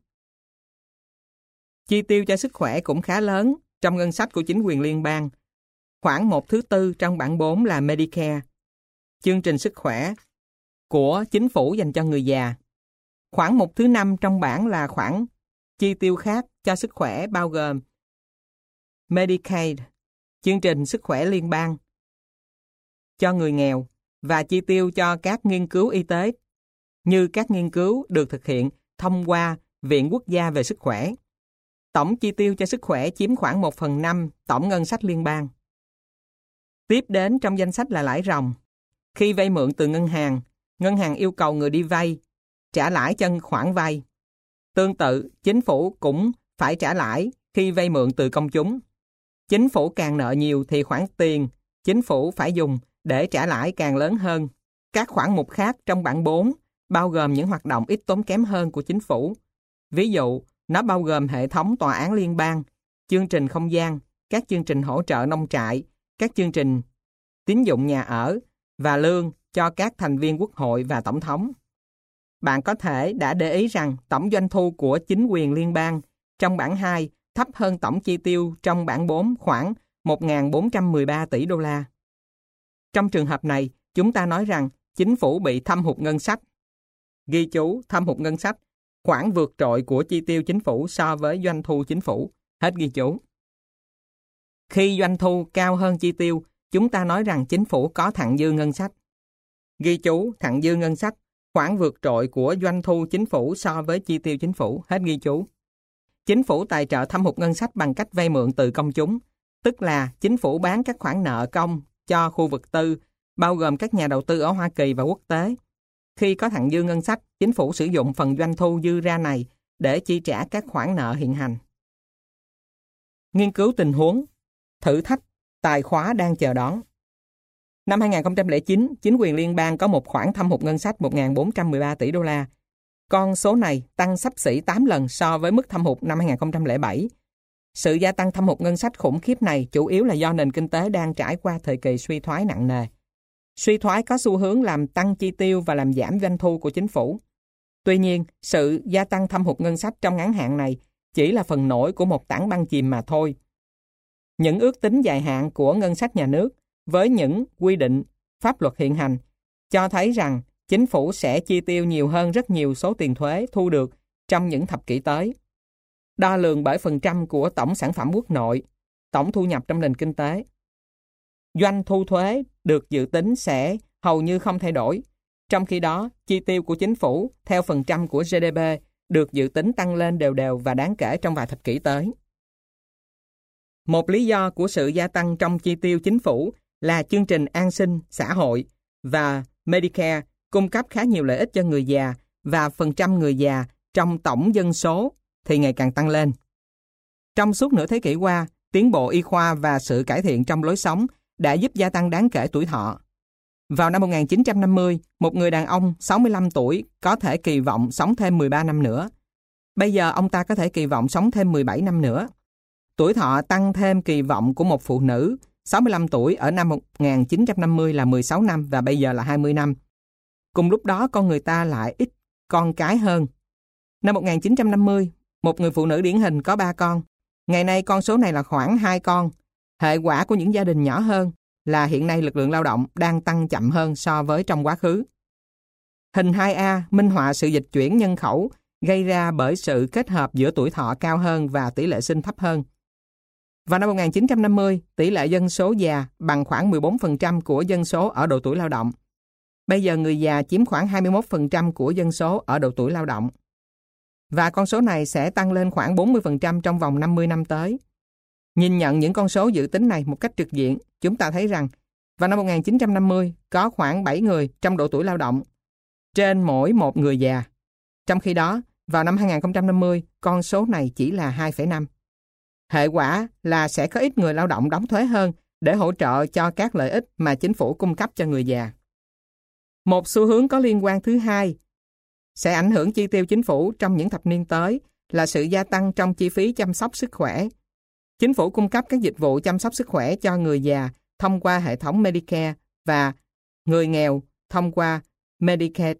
Chi tiêu cho sức khỏe cũng khá lớn trong ngân sách của chính quyền liên bang. Khoảng 1/4 trong bảng 4 là Medicare, chương trình sức khỏe của chính phủ dành cho người già. Khoảng 1/5 trong bảng là khoản chi tiêu khác cho sức khỏe bao gồm Medicaid, chương trình sức khỏe liên bang cho người nghèo và chi tiêu cho các nghiên cứu y tế như các nghiên cứu được thực hiện thông qua Viện Quốc gia về sức khỏe. Tổng chi tiêu cho sức khỏe chiếm khoảng 1/5 tổng ngân sách liên bang. Tiếp đến trong danh sách là lãi ròng. Khi vay mượn từ ngân hàng yêu cầu người đi vay trả lãi cho khoản vay. Tương tự, chính phủ cũng phải trả lãi khi vay mượn từ công chúng. Chính phủ càng nợ nhiều thì khoản tiền chính phủ phải dùng để trả lãi càng lớn hơn. Các khoản mục khác trong bảng 4 bao gồm những hoạt động ít tốn kém hơn của chính phủ. Ví dụ, nó bao gồm hệ thống tòa án liên bang, chương trình không gian, các chương trình hỗ trợ nông trại, các chương trình tín dụng nhà ở và lương cho các thành viên quốc hội và tổng thống. Bạn có thể đã để ý rằng tổng doanh thu của chính quyền liên bang trong bảng 2 thấp hơn tổng chi tiêu trong bảng 4 khoảng 1.413 tỷ đô la. Trong trường hợp này, chúng ta nói rằng chính phủ bị thâm hụt ngân sách. Ghi chú thâm hụt ngân sách, khoản vượt trội của chi tiêu chính phủ so với doanh thu chính phủ. Hết ghi chú. Khi doanh thu cao hơn chi tiêu, chúng ta nói rằng chính phủ có thặng dư ngân sách. Ghi chú thặng dư ngân sách, khoản vượt trội của doanh thu chính phủ so với chi tiêu chính phủ. Hết ghi chú. Chính phủ tài trợ thâm hụt ngân sách bằng cách vay mượn từ công chúng, tức là chính phủ bán các khoản nợ công cho khu vực tư, bao gồm các nhà đầu tư ở Hoa Kỳ và quốc tế. Khi có thặng dư ngân sách, chính phủ sử dụng phần doanh thu dư ra này để chi trả các khoản nợ hiện hành. Nghiên cứu tình huống, thử thách, tài khóa đang chờ đón. Năm 2009, chính quyền liên bang có một khoản thâm hụt ngân sách 1.413 tỷ đô la. Con số này tăng xấp xỉ 8 lần so với mức thâm hụt năm 2007. Sự gia tăng thâm hụt ngân sách khủng khiếp này chủ yếu là do nền kinh tế đang trải qua thời kỳ suy thoái nặng nề. Suy thoái có xu hướng làm tăng chi tiêu và làm giảm doanh thu của chính phủ. Tuy nhiên, sự gia tăng thâm hụt ngân sách trong ngắn hạn này chỉ là phần nổi của một tảng băng chìm mà thôi. Những ước tính dài hạn của ngân sách nhà nước với những quy định pháp luật hiện hành cho thấy rằng chính phủ sẽ chi tiêu nhiều hơn rất nhiều số tiền thuế thu được trong những thập kỷ tới. Đo lường bởi phần trăm của tổng sản phẩm quốc nội, tổng thu nhập trong nền kinh tế. Doanh thu thuế được dự tính sẽ hầu như không thay đổi, trong khi đó chi tiêu của chính phủ theo phần trăm của GDP được dự tính tăng lên đều đều và đáng kể trong vài thập kỷ tới. Một lý do của sự gia tăng trong chi tiêu chính phủ là chương trình an sinh xã hội và Medicare cung cấp khá nhiều lợi ích cho người già và phần trăm người già trong tổng dân số thì ngày càng tăng lên. Trong suốt nửa thế kỷ qua, tiến bộ y khoa và sự cải thiện trong lối sống đã giúp gia tăng đáng kể tuổi thọ. Vào năm 1950, một người đàn ông 65 tuổi có thể kỳ vọng sống thêm 13 năm nữa. Bây giờ ông ta có thể kỳ vọng sống thêm 17 năm nữa. Tuổi thọ tăng thêm kỳ vọng của một phụ nữ 65 tuổi ở năm 1950 là 16 năm và bây giờ là 20 năm. Cùng lúc đó con người ta lại ít con cái hơn. Năm 1950, một người phụ nữ điển hình có 3 con. Ngày nay con số này là khoảng 2 con. Hệ quả của những gia đình nhỏ hơn là hiện nay lực lượng lao động đang tăng chậm hơn so với trong quá khứ. Hình 2A minh họa sự dịch chuyển nhân khẩu gây ra bởi sự kết hợp giữa tuổi thọ cao hơn và tỷ lệ sinh thấp hơn. Vào năm 1950, tỷ lệ dân số già bằng khoảng 14% của dân số ở độ tuổi lao động. Bây giờ người già chiếm khoảng 21% của dân số ở độ tuổi lao động. Và con số này sẽ tăng lên khoảng 40% trong vòng 50 năm tới. Nhìn nhận những con số dự tính này một cách trực diện, chúng ta thấy rằng vào năm 1950 có khoảng 7 người trong độ tuổi lao động trên mỗi một người già. Trong khi đó, vào năm 2050, con số này chỉ là 2,5. Hệ quả là sẽ có ít người lao động đóng thuế hơn để hỗ trợ cho các lợi ích mà chính phủ cung cấp cho người già. Một xu hướng có liên quan thứ hai sẽ ảnh hưởng chi tiêu chính phủ trong những thập niên tới là sự gia tăng trong chi phí chăm sóc sức khỏe. Chính phủ cung cấp các dịch vụ chăm sóc sức khỏe cho người già thông qua hệ thống Medicare và người nghèo thông qua Medicaid.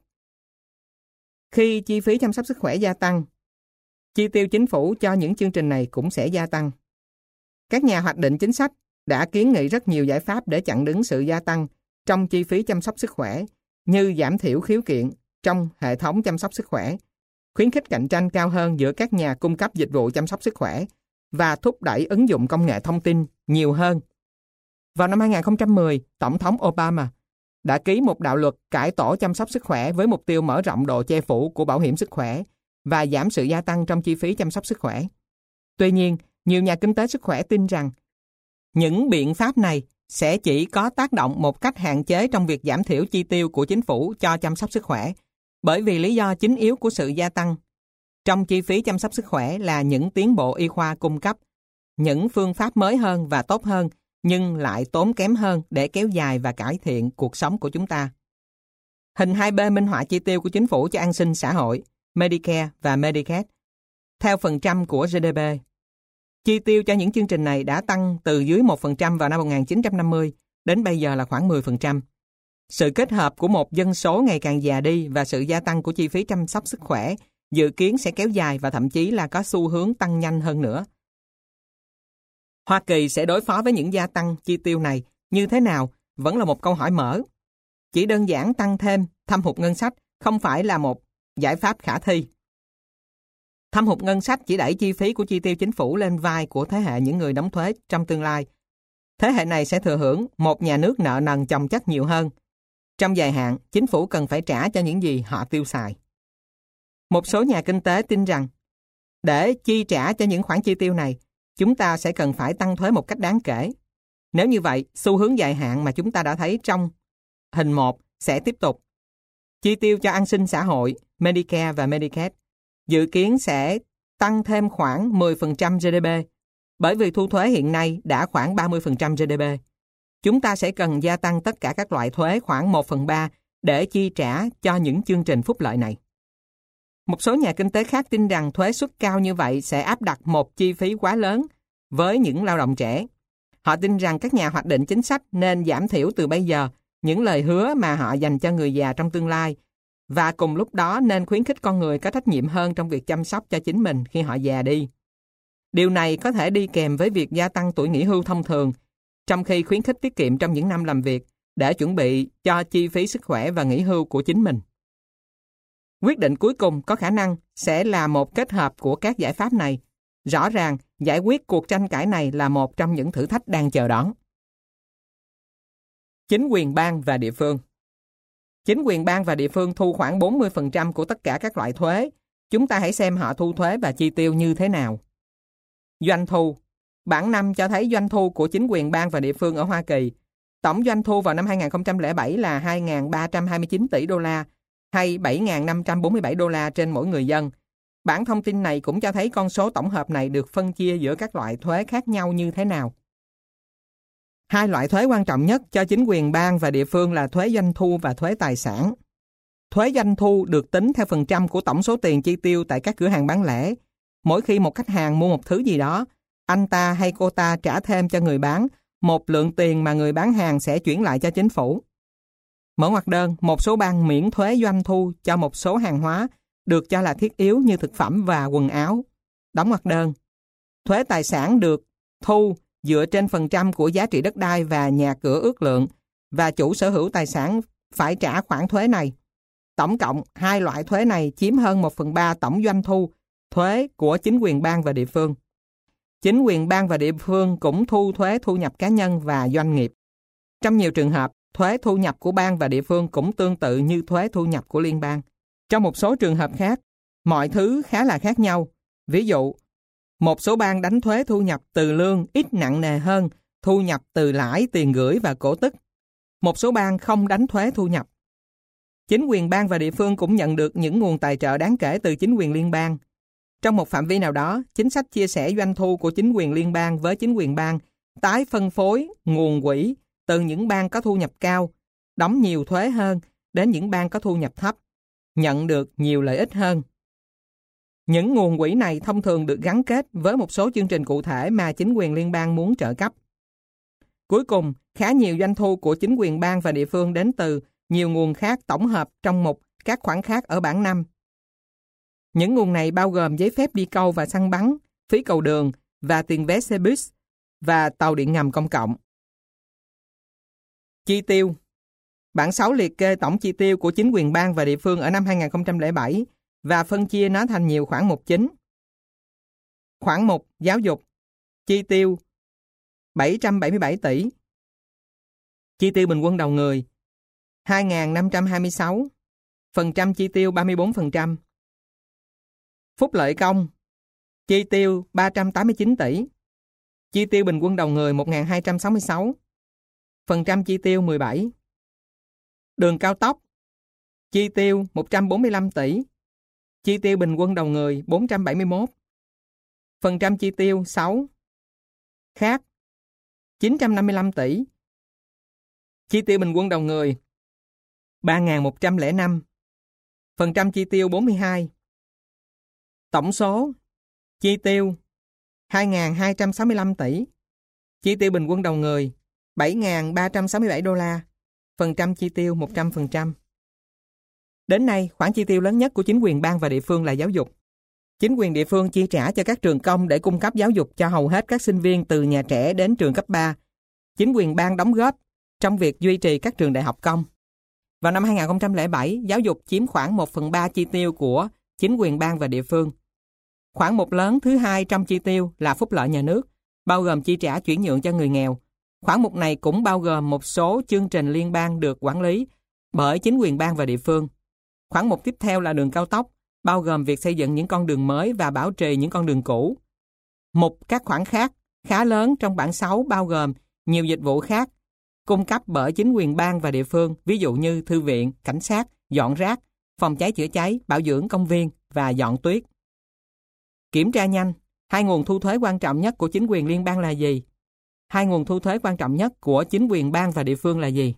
Khi chi phí chăm sóc sức khỏe gia tăng, chi tiêu chính phủ cho những chương trình này cũng sẽ gia tăng. Các nhà hoạch định chính sách đã kiến nghị rất nhiều giải pháp để chặn đứng sự gia tăng trong chi phí chăm sóc sức khỏe, như giảm thiểu khiếu kiện trong hệ thống chăm sóc sức khỏe, khuyến khích cạnh tranh cao hơn giữa các nhà cung cấp dịch vụ chăm sóc sức khỏe và thúc đẩy ứng dụng công nghệ thông tin nhiều hơn. Vào năm 2010, Tổng thống Obama đã ký một đạo luật cải tổ chăm sóc sức khỏe với mục tiêu mở rộng độ che phủ của bảo hiểm sức khỏe và giảm sự gia tăng trong chi phí chăm sóc sức khỏe. Tuy nhiên, nhiều nhà kinh tế sức khỏe tin rằng những biện pháp này sẽ chỉ có tác động một cách hạn chế trong việc giảm thiểu chi tiêu của chính phủ cho chăm sóc sức khỏe, bởi vì lý do chính yếu của sự gia tăng trong chi phí chăm sóc sức khỏe là những tiến bộ y khoa cung cấp những phương pháp mới hơn và tốt hơn, nhưng lại tốn kém hơn để kéo dài và cải thiện cuộc sống của chúng ta. Hình 2B minh họa chi tiêu của chính phủ cho an sinh xã hội, Medicare và Medicaid, theo phần trăm của GDP. Chi tiêu cho những chương trình này đã tăng từ dưới 1% vào năm 1950 đến bây giờ là khoảng 10%. Sự kết hợp của một dân số ngày càng già đi và sự gia tăng của chi phí chăm sóc sức khỏe dự kiến sẽ kéo dài và thậm chí là có xu hướng tăng nhanh hơn nữa. Hoa Kỳ sẽ đối phó với những gia tăng chi tiêu này như thế nào vẫn là một câu hỏi mở. Chỉ đơn giản tăng thêm thâm hụt ngân sách không phải là một giải pháp khả thi. Thâm hụt ngân sách chỉ đẩy chi phí của chi tiêu chính phủ lên vai của thế hệ những người đóng thuế trong tương lai. Thế hệ này sẽ thừa hưởng một nhà nước nợ nần chồng chất nhiều hơn. Trong dài hạn, chính phủ cần phải trả cho những gì họ tiêu xài. Một số nhà kinh tế tin rằng để chi trả cho những khoản chi tiêu này, chúng ta sẽ cần phải tăng thuế một cách đáng kể. Nếu như vậy, xu hướng dài hạn mà chúng ta đã thấy trong hình 1 sẽ tiếp tục. Chi tiêu cho an sinh xã hội, Medicare và Medicaid dự kiến sẽ tăng thêm khoảng 10% GDP, bởi vì thu thuế hiện nay đã khoảng 30% GDP. Chúng ta sẽ cần gia tăng tất cả các loại thuế khoảng 1/3 để chi trả cho những chương trình phúc lợi này. Một số nhà kinh tế khác tin rằng thuế suất cao như vậy sẽ áp đặt một chi phí quá lớn với những lao động trẻ. Họ tin rằng các nhà hoạch định chính sách nên giảm thiểu từ bây giờ những lời hứa mà họ dành cho người già trong tương lai, và cùng lúc đó nên khuyến khích con người có trách nhiệm hơn trong việc chăm sóc cho chính mình khi họ già đi. Điều này có thể đi kèm với việc gia tăng tuổi nghỉ hưu thông thường, trong khi khuyến khích tiết kiệm trong những năm làm việc để chuẩn bị cho chi phí sức khỏe và nghỉ hưu của chính mình. Quyết định cuối cùng có khả năng sẽ là một kết hợp của các giải pháp này. Rõ ràng, giải quyết cuộc tranh cãi này là một trong những thử thách đang chờ đón. Chính quyền bang và địa phương. Chính quyền bang và địa phương thu khoảng 40% của tất cả các loại thuế. Chúng ta hãy xem họ thu thuế và chi tiêu như thế nào. Doanh thu. Bảng 5 cho thấy doanh thu của chính quyền bang và địa phương ở Hoa Kỳ. Tổng doanh thu vào năm 2007 là 2.329 tỷ đô la, hay 7.547 đô la trên mỗi người dân. Bảng thông tin này cũng cho thấy con số tổng hợp này được phân chia giữa các loại thuế khác nhau như thế nào. Hai loại thuế quan trọng nhất cho chính quyền bang và địa phương là thuế doanh thu và thuế tài sản. Thuế doanh thu được tính theo phần trăm của tổng số tiền chi tiêu tại các cửa hàng bán lẻ. Mỗi khi một khách hàng mua một thứ gì đó, anh ta hay cô ta trả thêm cho người bán một lượng tiền mà người bán hàng sẽ chuyển lại cho chính phủ. Mở ngoặc đơn, một số bang miễn thuế doanh thu cho một số hàng hóa được cho là thiết yếu như thực phẩm và quần áo. Đóng ngoặc đơn. Thuế tài sản được thu dựa trên phần trăm của giá trị đất đai và nhà cửa ước lượng, và chủ sở hữu tài sản phải trả khoản thuế này. Tổng cộng, hai loại thuế này chiếm hơn 1/3 tổng doanh thu thuế của chính quyền bang và địa phương. Chính quyền bang và địa phương cũng thu thuế thu nhập cá nhân và doanh nghiệp. Trong nhiều trường hợp, thuế thu nhập của bang và địa phương cũng tương tự như thuế thu nhập của liên bang. Trong một số trường hợp khác, mọi thứ khá là khác nhau. Ví dụ, một số bang đánh thuế thu nhập từ lương ít nặng nề hơn thu nhập từ lãi, tiền gửi và cổ tức. Một số bang không đánh thuế thu nhập. Chính quyền bang và địa phương cũng nhận được những nguồn tài trợ đáng kể từ chính quyền liên bang. Trong một phạm vi nào đó, chính sách chia sẻ doanh thu của chính quyền liên bang với chính quyền bang tái phân phối nguồn quỹ từ những bang có thu nhập cao, đóng nhiều thuế hơn đến những bang có thu nhập thấp, nhận được nhiều lợi ích hơn. Những nguồn quỹ này thông thường được gắn kết với một số chương trình cụ thể mà chính quyền liên bang muốn trợ cấp. Cuối cùng, khá nhiều doanh thu của chính quyền bang và địa phương đến từ nhiều nguồn khác tổng hợp trong mục các khoản khác ở bảng 5. Những nguồn này bao gồm giấy phép đi câu và săn bắn, phí cầu đường và tiền vé xe buýt và tàu điện ngầm công cộng. Chi tiêu. Bảng 6 liệt kê tổng chi tiêu của chính quyền bang và địa phương ở năm 2007 và phân chia nó thành nhiều khoản mục chính. Khoản mục giáo dục, chi tiêu 777 tỷ. Chi tiêu bình quân đầu người 2.526, phần trăm chi tiêu 34%. Phúc lợi công, chi tiêu 389 tỷ. Chi tiêu bình quân đầu người 1.266, phần trăm chi tiêu 17. Đường cao tốc, chi tiêu 145 tỷ. Chi tiêu bình quân đầu người 471, phần trăm chi tiêu 6. Khác, 955 tỷ. Chi tiêu bình quân đầu người 3.105, phần trăm chi tiêu 42. Tổng số chi tiêu 2.265 tỷ. Chi tiêu bình quân đầu người 7.367 đô la, phần trăm chi tiêu 100%. Đến nay, khoản chi tiêu lớn nhất của chính quyền bang và địa phương là giáo dục. Chính quyền địa phương chi trả cho các trường công để cung cấp giáo dục cho hầu hết các sinh viên từ nhà trẻ đến trường cấp 3. Chính quyền bang đóng góp trong việc duy trì các trường đại học công. Vào năm 2007, giáo dục chiếm khoảng 1/3 chi tiêu của chính quyền bang và địa phương. Khoản mục lớn thứ hai trong chi tiêu là phúc lợi nhà nước, bao gồm chi trả chuyển nhượng cho người nghèo. Khoản mục này cũng bao gồm một số chương trình liên bang được quản lý bởi chính quyền bang và địa phương. Khoản mục tiếp theo là đường cao tốc, bao gồm việc xây dựng những con đường mới và bảo trì những con đường cũ. Mục các khoản khác khá lớn trong bảng 6 bao gồm nhiều dịch vụ khác cung cấp bởi chính quyền bang và địa phương, ví dụ như thư viện, cảnh sát, dọn rác, phòng cháy chữa cháy, bảo dưỡng công viên và dọn tuyết. Kiểm tra nhanh, hai nguồn thu thuế quan trọng nhất của chính quyền liên bang là gì? Hai nguồn thu thuế quan trọng nhất của chính quyền bang và địa phương là gì?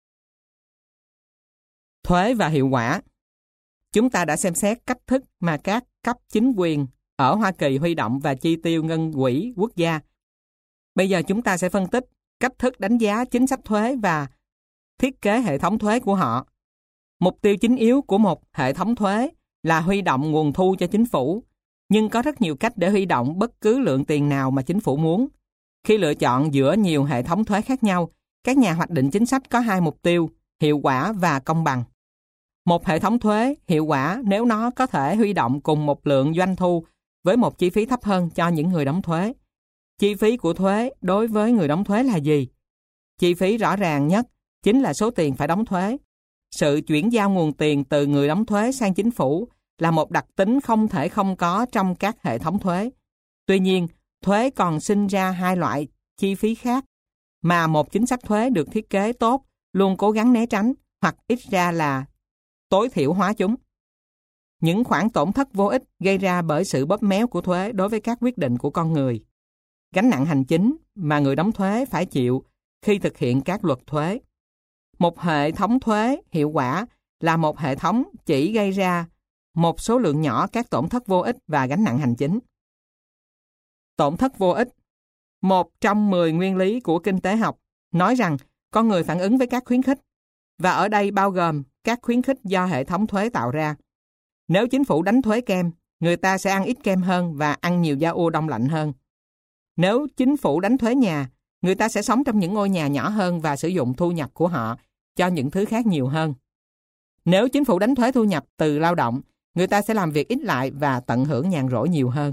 Thuế và hiệu quả. Chúng ta đã xem xét cách thức mà các cấp chính quyền ở Hoa Kỳ huy động và chi tiêu ngân quỹ quốc gia. Bây giờ chúng ta sẽ phân tích cách thức đánh giá chính sách thuế và thiết kế hệ thống thuế của họ. Mục tiêu chính yếu của một hệ thống thuế là huy động nguồn thu cho chính phủ, nhưng có rất nhiều cách để huy động bất cứ lượng tiền nào mà chính phủ muốn. Khi lựa chọn giữa nhiều hệ thống thuế khác nhau, các nhà hoạch định chính sách có hai mục tiêu, hiệu quả và công bằng. Một hệ thống thuế hiệu quả nếu nó có thể huy động cùng một lượng doanh thu với một chi phí thấp hơn cho những người đóng thuế. Chi phí của thuế đối với người đóng thuế là gì? Chi phí rõ ràng nhất chính là số tiền phải đóng thuế. Sự chuyển giao nguồn tiền từ người đóng thuế sang chính phủ là một đặc tính không thể không có trong các hệ thống thuế. Tuy nhiên, thuế còn sinh ra hai loại chi phí khác mà một chính sách thuế được thiết kế tốt luôn cố gắng né tránh hoặc ít ra là tối thiểu hóa chúng. Những khoản tổn thất vô ích gây ra bởi sự bóp méo của thuế đối với các quyết định của con người. Gánh nặng hành chính mà người đóng thuế phải chịu khi thực hiện các luật thuế. Một hệ thống thuế hiệu quả là một hệ thống chỉ gây ra một số lượng nhỏ các tổn thất vô ích và gánh nặng hành chính. Tổn thất vô ích. Một trong 10 nguyên lý của kinh tế học nói rằng con người phản ứng với các khuyến khích, và ở đây bao gồm các khuyến khích do hệ thống thuế tạo ra. Nếu chính phủ đánh thuế kem, người ta sẽ ăn ít kem hơn và ăn nhiều da ua đông lạnh hơn. Nếu chính phủ đánh thuế nhà, người ta sẽ sống trong những ngôi nhà nhỏ hơn và sử dụng thu nhập của họ cho những thứ khác nhiều hơn. Nếu chính phủ đánh thuế thu nhập từ lao động, người ta sẽ làm việc ít lại và tận hưởng nhàn rỗi nhiều hơn.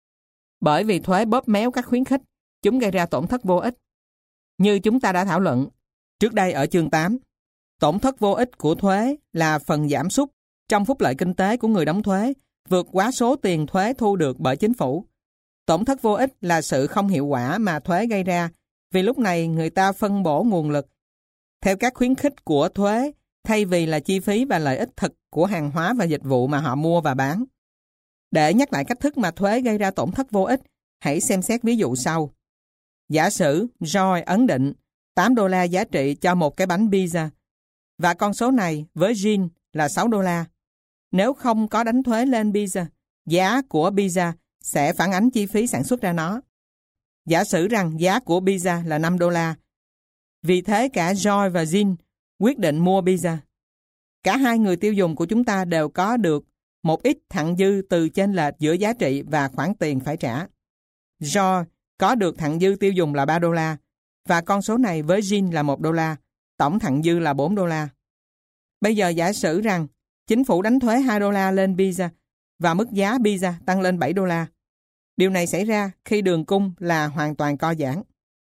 Bởi vì thuế bóp méo các khuyến khích, chúng gây ra tổn thất vô ích. Như chúng ta đã thảo luận trước đây ở chương 8, tổn thất vô ích của thuế là phần giảm sút trong phúc lợi kinh tế của người đóng thuế, vượt quá số tiền thuế thu được bởi chính phủ. Tổn thất vô ích là sự không hiệu quả mà thuế gây ra, vì lúc này người ta phân bổ nguồn lực theo các khuyến khích của thuế thay vì là chi phí và lợi ích thực của hàng hóa và dịch vụ mà họ mua và bán. Để nhắc lại cách thức mà thuế gây ra tổn thất vô ích, hãy xem xét ví dụ sau. Giả sử Joy ấn định $8 giá trị cho một cái bánh pizza, và con số này với Jean là $6. Nếu không có đánh thuế lên pizza, giá của pizza sẽ phản ánh chi phí sản xuất ra nó. Giả sử rằng giá của pizza là $5. Vì thế cả Joy và Jean quyết định mua pizza. Cả hai người tiêu dùng của chúng ta đều có được một ít thặng dư từ chênh lệch giữa giá trị và khoản tiền phải trả. Joy có được thặng dư tiêu dùng là $3 và con số này với Jean là $1, tổng thặng dư là $4. Bây giờ giả sử rằng chính phủ đánh thuế $2 lên pizza và mức giá pizza tăng lên $7. Điều này xảy ra khi đường cung là hoàn toàn co giãn.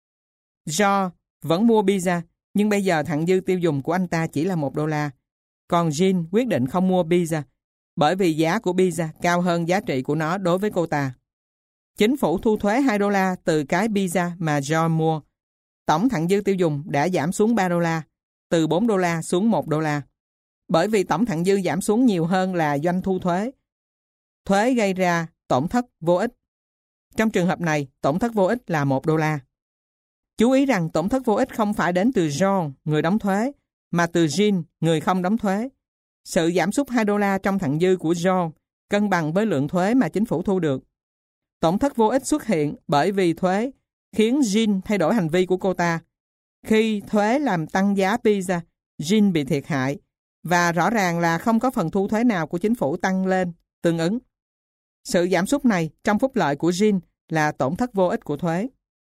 Joe vẫn mua pizza, nhưng bây giờ thặng dư tiêu dùng của anh ta chỉ là $1. Còn Jean quyết định không mua pizza, bởi vì giá của pizza cao hơn giá trị của nó đối với cô ta. Chính phủ thu thuế $2 từ cái pizza mà Joe mua. Tổng thặng dư tiêu dùng đã giảm xuống $3, từ $4 xuống $1. Bởi vì tổng thặng dư giảm xuống nhiều hơn là doanh thu thuế. Thuế gây ra tổn thất vô ích. Trong trường hợp này, tổn thất vô ích là $1. Chú ý rằng tổn thất vô ích không phải đến từ John, người đóng thuế, mà từ Jean, người không đóng thuế. Sự giảm sút $2 trong thặng dư của John cân bằng với lượng thuế mà chính phủ thu được. Tổn thất vô ích xuất hiện bởi vì thuế khiến Jean thay đổi hành vi của cô ta. Khi thuế làm tăng giá pizza, Jean bị thiệt hại, và rõ ràng là không có phần thu thuế nào của chính phủ tăng lên tương ứng. Sự giảm sút này trong phúc lợi của Jean là tổn thất vô ích của thuế.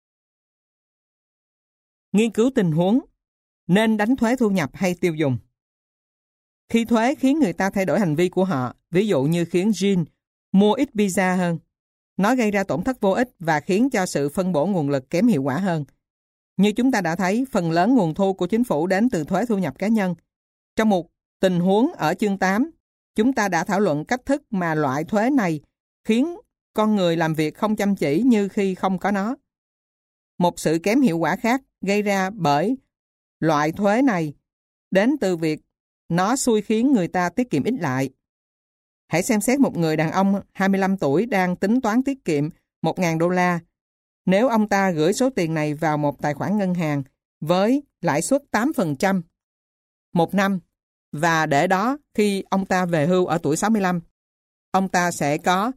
Nghiên cứu tình huống nên đánh thuế thu nhập hay tiêu dùng. Khi thuế khiến người ta thay đổi hành vi của họ, ví dụ như khiến Jean mua ít pizza hơn, nó gây ra tổn thất vô ích và khiến cho sự phân bổ nguồn lực kém hiệu quả hơn. Như chúng ta đã thấy, phần lớn nguồn thu của chính phủ đến từ thuế thu nhập cá nhân. Trong một tình huống ở chương 8, chúng ta đã thảo luận cách thức mà loại thuế này khiến con người làm việc không chăm chỉ như khi không có nó. Một sự kém hiệu quả khác gây ra bởi loại thuế này đến từ việc nó xui khiến người ta tiết kiệm ít lại. Hãy xem xét một người đàn ông 25 tuổi đang tính toán tiết kiệm $1.000. Nếu ông ta gửi số tiền này vào một tài khoản ngân hàng với lãi suất 8% một năm và để đó khi ông ta về hưu ở tuổi 65, ông ta sẽ có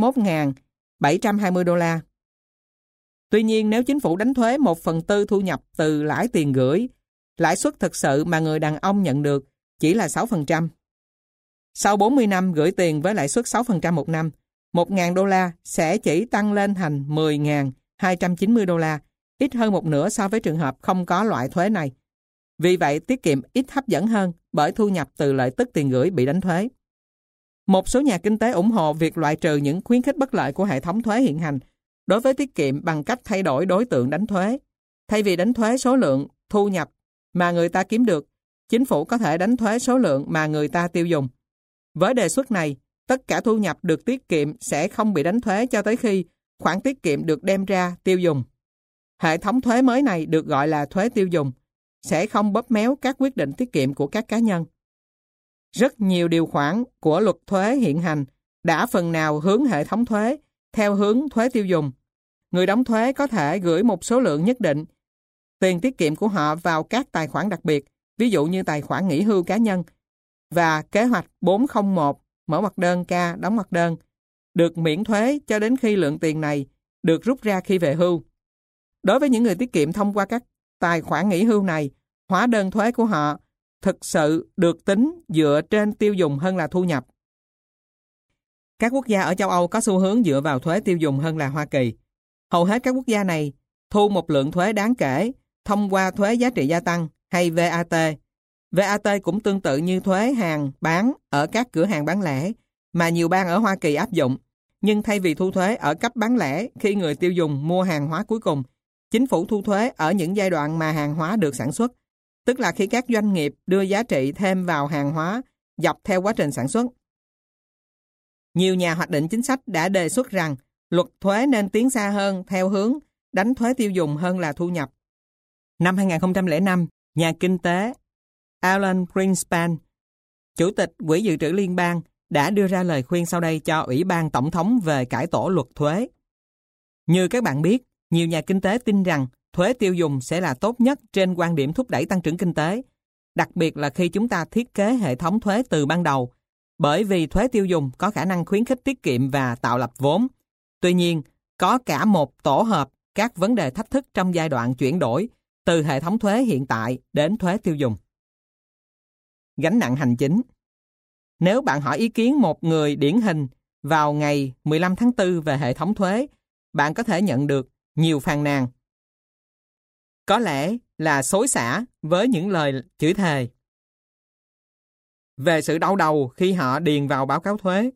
$21.720. Tuy nhiên, nếu chính phủ đánh thuế 1/4 thu nhập từ lãi tiền gửi, lãi suất thực sự mà người đàn ông nhận được chỉ là 6%. Sau 40 năm gửi tiền với lãi suất 6% một năm, $1.000 sẽ chỉ tăng lên thành $10.290, ít hơn một nửa so với trường hợp không có loại thuế này. Vì vậy, tiết kiệm ít hấp dẫn hơn bởi thu nhập từ lợi tức tiền gửi bị đánh thuế. Một số nhà kinh tế ủng hộ việc loại trừ những khuyến khích bất lợi của hệ thống thuế hiện hành đối với tiết kiệm bằng cách thay đổi đối tượng đánh thuế. Thay vì đánh thuế số lượng thu nhập mà người ta kiếm được, chính phủ có thể đánh thuế số lượng mà người ta tiêu dùng. Với đề xuất này, tất cả thu nhập được tiết kiệm sẽ không bị đánh thuế cho tới khi khoản tiết kiệm được đem ra tiêu dùng. Hệ thống thuế mới này được gọi là thuế tiêu dùng, sẽ không bóp méo các quyết định tiết kiệm của các cá nhân. Rất nhiều điều khoản của luật thuế hiện hành đã phần nào hướng hệ thống thuế theo hướng thuế tiêu dùng. Người đóng thuế có thể gửi một số lượng nhất định tiền tiết kiệm của họ vào các tài khoản đặc biệt, ví dụ như tài khoản nghỉ hưu cá nhân và kế hoạch 401 mở ngoặc đơn K đóng ngoặc đơn, được miễn thuế cho đến khi lượng tiền này được rút ra khi về hưu. Đối với những người tiết kiệm thông qua các tài khoản nghỉ hưu này, hóa đơn thuế của họ thực sự được tính dựa trên tiêu dùng hơn là thu nhập. Các quốc gia ở châu Âu có xu hướng dựa vào thuế tiêu dùng hơn là Hoa Kỳ. Hầu hết các quốc gia này thu một lượng thuế đáng kể thông qua thuế giá trị gia tăng hay VAT VAT cũng tương tự như thuế hàng bán ở các cửa hàng bán lẻ mà nhiều bang ở Hoa Kỳ áp dụng. Nhưng thay vì thu thuế ở cấp bán lẻ khi người tiêu dùng mua hàng hóa cuối cùng, chính phủ thu thuế ở những giai đoạn mà hàng hóa được sản xuất, tức là khi các doanh nghiệp đưa giá trị thêm vào hàng hóa dọc theo quá trình sản xuất. Nhiều nhà hoạch định chính sách đã đề xuất rằng luật thuế nên tiến xa hơn theo hướng đánh thuế tiêu dùng hơn là thu nhập. Năm 2005, nhà kinh tế Alan Greenspan, Chủ tịch Quỹ Dự trữ Liên bang, đã đưa ra lời khuyên sau đây cho Ủy ban Tổng thống về cải tổ luật thuế. Như các bạn biết, nhiều nhà kinh tế tin rằng thuế tiêu dùng sẽ là tốt nhất trên quan điểm thúc đẩy tăng trưởng kinh tế, đặc biệt là khi chúng ta thiết kế hệ thống thuế từ ban đầu, bởi vì thuế tiêu dùng có khả năng khuyến khích tiết kiệm và tạo lập vốn. Tuy nhiên, có cả một tổ hợp các vấn đề thách thức trong giai đoạn chuyển đổi từ hệ thống thuế hiện tại đến thuế tiêu dùng. Gánh nặng hành chính. Nếu bạn hỏi ý kiến một người điển hình vào ngày 15 tháng 4 về hệ thống thuế, bạn có thể nhận được nhiều phàn nàn. Có lẽ là xối xả với những lời chửi thề về sự đau đầu khi họ điền vào báo cáo thuế.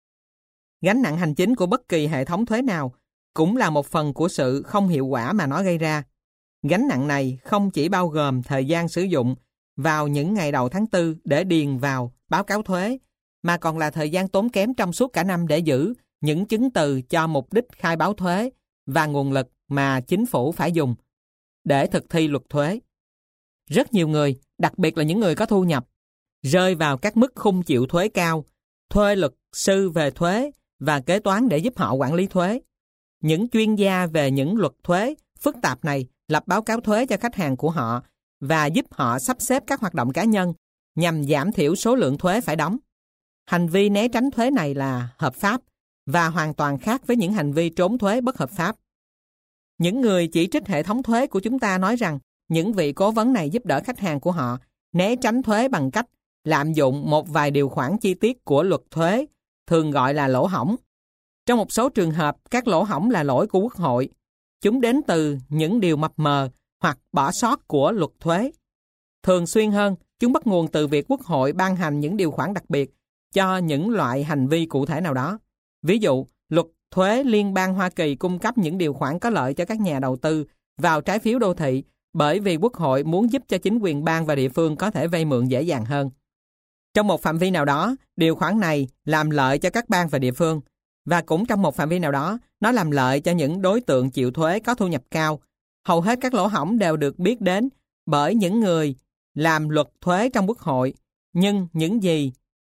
Gánh nặng hành chính của bất kỳ hệ thống thuế nào cũng là một phần của sự không hiệu quả mà nó gây ra. Gánh nặng này không chỉ bao gồm thời gian sử dụng vào những ngày đầu tháng 4 để điền vào báo cáo thuế, mà còn là thời gian tốn kém trong suốt cả năm để giữ những chứng từ cho mục đích khai báo thuế và nguồn lực mà chính phủ phải dùng để thực thi luật thuế. Rất nhiều người, đặc biệt là những người có thu nhập, rơi vào các mức khung chịu thuế cao, thuê luật sư về thuế và kế toán để giúp họ quản lý thuế. Những chuyên gia về những luật thuế phức tạp này lập báo cáo thuế cho khách hàng của họ và giúp họ sắp xếp các hoạt động cá nhân nhằm giảm thiểu số lượng thuế phải đóng. Hành vi né tránh thuế này là hợp pháp và hoàn toàn khác với những hành vi trốn thuế bất hợp pháp. Những người chỉ trích hệ thống thuế của chúng ta nói rằng những vị cố vấn này giúp đỡ khách hàng của họ né tránh thuế bằng cách lạm dụng một vài điều khoản chi tiết của luật thuế, thường gọi là lỗ hổng. Trong một số trường hợp, các lỗ hổng là lỗi của Quốc hội. Chúng đến từ những điều mập mờ hoặc bỏ sót của luật thuế. Thường xuyên hơn, chúng bắt nguồn từ việc Quốc hội ban hành những điều khoản đặc biệt cho những loại hành vi cụ thể nào đó. Ví dụ, luật thuế liên bang Hoa Kỳ cung cấp những điều khoản có lợi cho các nhà đầu tư vào trái phiếu đô thị bởi vì Quốc hội muốn giúp cho chính quyền bang và địa phương có thể vay mượn dễ dàng hơn. Trong một phạm vi nào đó, điều khoản này làm lợi cho các bang và địa phương, và cũng trong một phạm vi nào đó, nó làm lợi cho những đối tượng chịu thuế có thu nhập cao. Hầu hết các lỗ hổng đều được biết đến bởi những người làm luật thuế trong Quốc hội, nhưng những gì